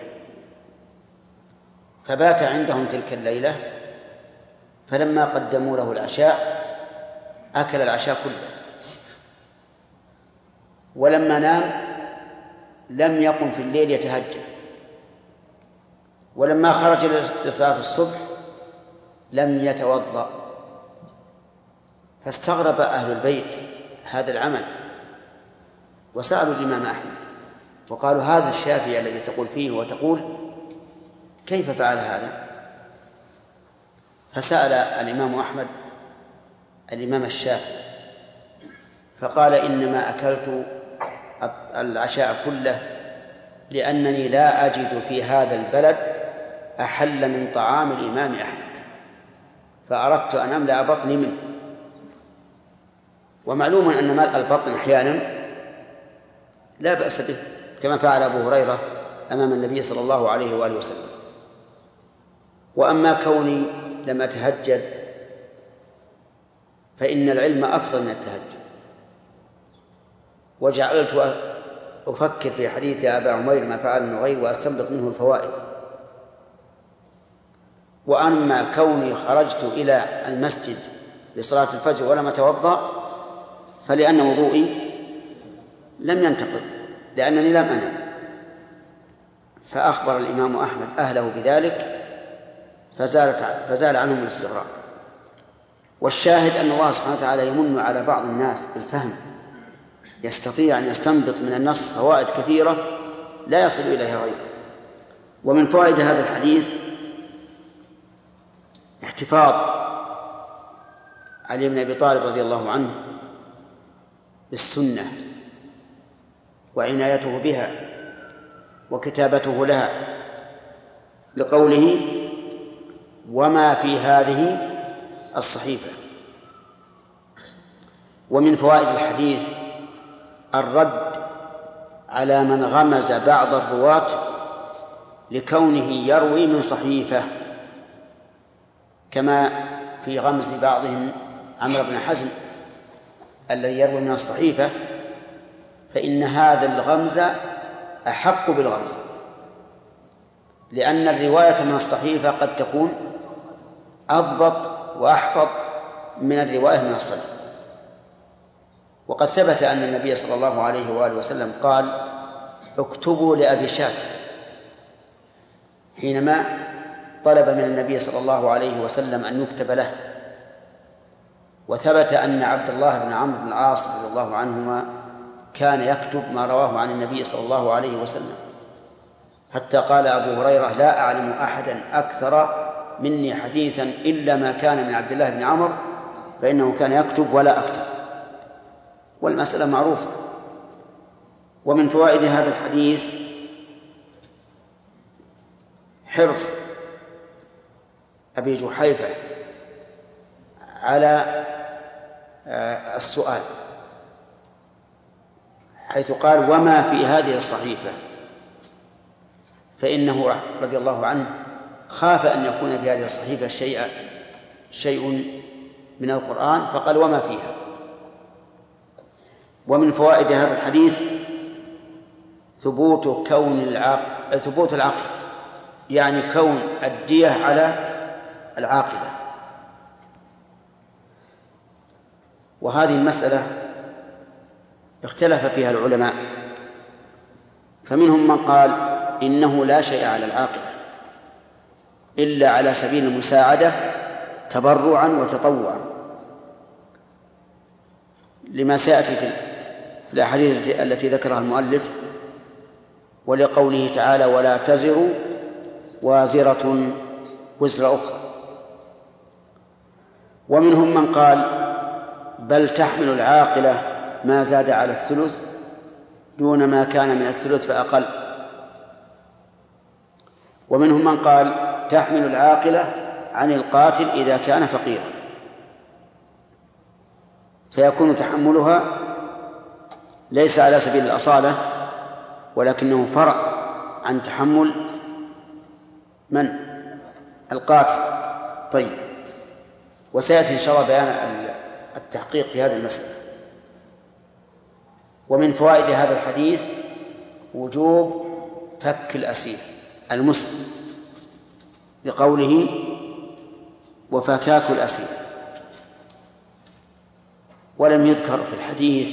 B: فبات عندهم تلك الليلة، فلما قدموا له العشاء أكل العشاء كله، ولما نام لم يقم في الليل يتهجد، ولما خرج لصلاة الصبح لم يتوضأ. فاستغرب أهل البيت هذا العمل، وسألوا الإمام أحمد وقالوا هذا الشافعي الذي تقول فيه وتقول كيف فعل هذا؟ فسأل الإمام أحمد الإمام الشافعي فقال إنما أكلت العشاء كله لأنني لا أجد في هذا البلد أحل من طعام الإمام أحمد، فأردت أن أملأ بطني منه. ومعلوم أن ملء البطن أحيانا لا بأس به، كما فعل أبو هريرة أمام النبي صلى الله عليه وآله وسلم. وأما كوني لم أتهجد فإن العلم أفضل من التهجد، وجعلت أفكر في حديث أبا عمير ما فعل النغير وأستنبط منه الفوائد. وأما كوني خرجت إلى المسجد لصلاة الفجر ولم أتوضأ فلأن وضوئي لم ينتقض لأنني لم أنم. فأخبر الإمام أحمد أهله بذلك فزال عنهم الاستغراب. والشاهد أن الله سبحانه وتعالى يمن على بعض الناس بالفهم، يستطيع أن يستنبط من النص فوائد كثيرة لا يصل إليها غيره. ومن فوائد هذا الحديث احتفاظ علي بن أبي طالب رضي الله عنه بالسنة وعنايته بها وكتابته لها، لقوله وما في هذه الصحيفة. ومن فوائد الحديث الرد على من غمز بعض الرواة لكونه يروي من صحيفة، كما في غمز بعضهم عمرو بن حزم الذي يروي من الصحيفة، فإن هذا الغمز أحق بالغمز، لأن الرواية من الصحيفة قد تكون أضبط وأحفظ من الرواية من الصحيفة. وقد ثبت أن النبي صلى الله عليه وآله وسلم قال اكتبوا لأبي شاة حينما طلب من النبي صلى الله عليه وسلم أن يكتب له. وثبت أن عبد الله بن عمرو بن العاص رضي الله عنهما كان يكتب ما رواه عن النبي صلى الله عليه وسلم، حتى قال أبو هريرة لا أعلم أحدا أكثر مني حديثا إلا ما كان من عبد الله بن عمرو فإنه كان يكتب ولا أكتب. والمسألة معروفة. ومن فوائد هذا الحديث حرص أبي جحيفة على السؤال، حيث قال وما في هذه الصحيفة، فإنه رضي الله عنه خاف أن يكون في هذه الصحيفة شيء من القرآن فقال وما فيها. ومن فوائد هذا الحديث ثبوت العقل، يعني كون الدية على العاقبة. وهذه المسألة اختلف فيها العلماء، فمنهم من قال إنه لا شيء على العاقبة إلا على سبيل المساعدة تبرعا وتطوعا، لما سيأتي في الأحاديث التي ذكرها المؤلف، ولقوله تعالى ولا تزر وازرة وزر أخرى. ومنهم من قال بل تحمل العاقلة ما زاد على الثلث دون ما كان من الثلث فأقل. ومنهم من قال تحمل العاقلة عن القاتل إذا كان فقيرا، فيكون تحملها ليس على سبيل الأصالة ولكنه فرع عن تحمل من؟ القاتل. طيب، وسيأتي إن شاء الله بيان التحقيق في هذه المسألة. ومن فوائد هذا الحديث وجوب فك الأسير المسلم، لقوله وفكاك الأسير، ولم يذكر في الحديث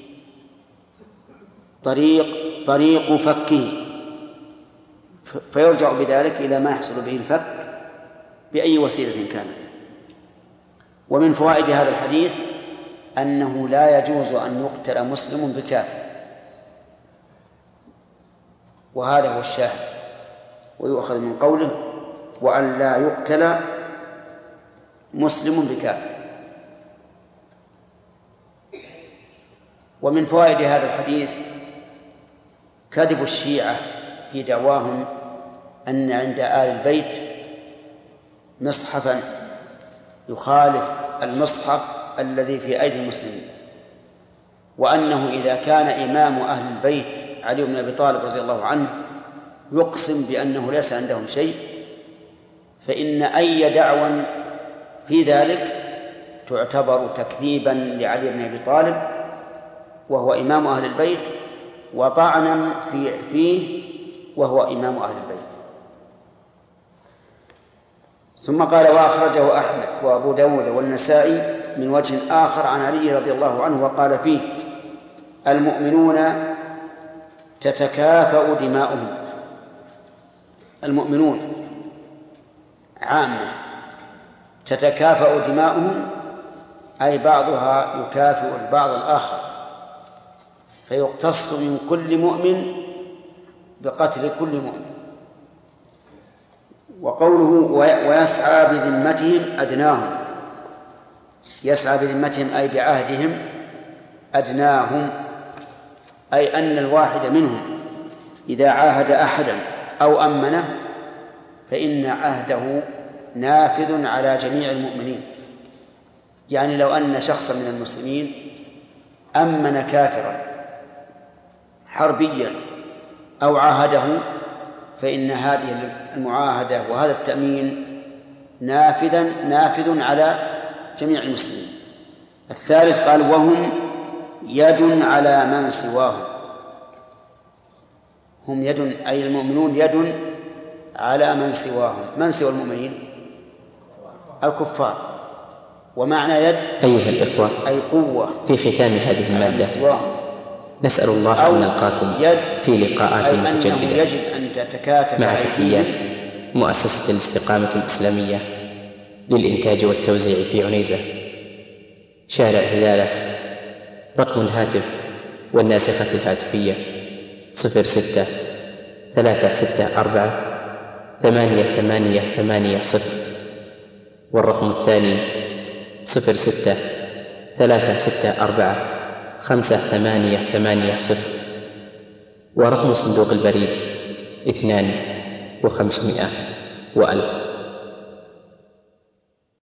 B: طريق فكه، فيرجع بذلك إلى ما يحصل به الفك بأي وسيلة كانت. ومن فوائد هذا الحديث أنه لا يجوز أن يقتل مسلم بكافر، وهذا هو الشاهد، ويؤخذ من قوله وأن لا يقتل مسلم بكافر. ومن فوائد هذا الحديث كذب الشيعة في دعواهم أن عند آل البيت مصحفا يخالف المصحف الذي في أيدي المسلمين، وأنه إذا كان إمام أهل البيت علي بن أبي طالب رضي الله عنه يقسم بأنه ليس عندهم شيء، فإن أي دعوى في ذلك تعتبر تكذيبا لعلي بن أبي طالب وهو إمام أهل البيت، وطعنا فيه وهو إمام أهل البيت. ثم قال وأخرجه أحمد وأبو داود والنسائي من وجه آخر عن علي رضي الله عنه وقال فيه المؤمنون تتكافأ دماؤهم. المؤمنون عامة تتكافأ دماؤهم، أي بعضها يكافئ البعض الآخر، فيقتص من كل مؤمن بقتل كل مؤمن. وقوله ويسعى بذمتهم أدناهم، يسعى بذمتهم أي بعهدهم أدناهم، أي أن الواحد منهم إذا عاهد أحدا أو أمنه فإن عهده نافذ على جميع المؤمنين. يعني لو أن شخصا من المسلمين أمن كافرا حربيا أو عاهده فإن هذه المعاهدة وهذا التأمين نافذ على جميع المسلمين. الثالث قال وهم يد على من سواهم، هم يد أي المؤمنون يد على من سواهم. من سوى المؤمنين؟ الكفار. ومعنى يد
A: أيها الإخوة،
B: أي قوة.
A: في ختام هذه المادة نسأل الله أن نلقاكم في لقاءات متجددة
B: يجب أن تتكاتف
A: مع تحيات مؤسسة الاستقامة الإسلامية للإنتاج والتوزيع في عنيزة، شارع هلالة. رقم الهاتف والناسخة الهاتفية 06-364-8880، والرقم الثاني 06-364-5880، ورقم صندوق البريد 2500 و1000.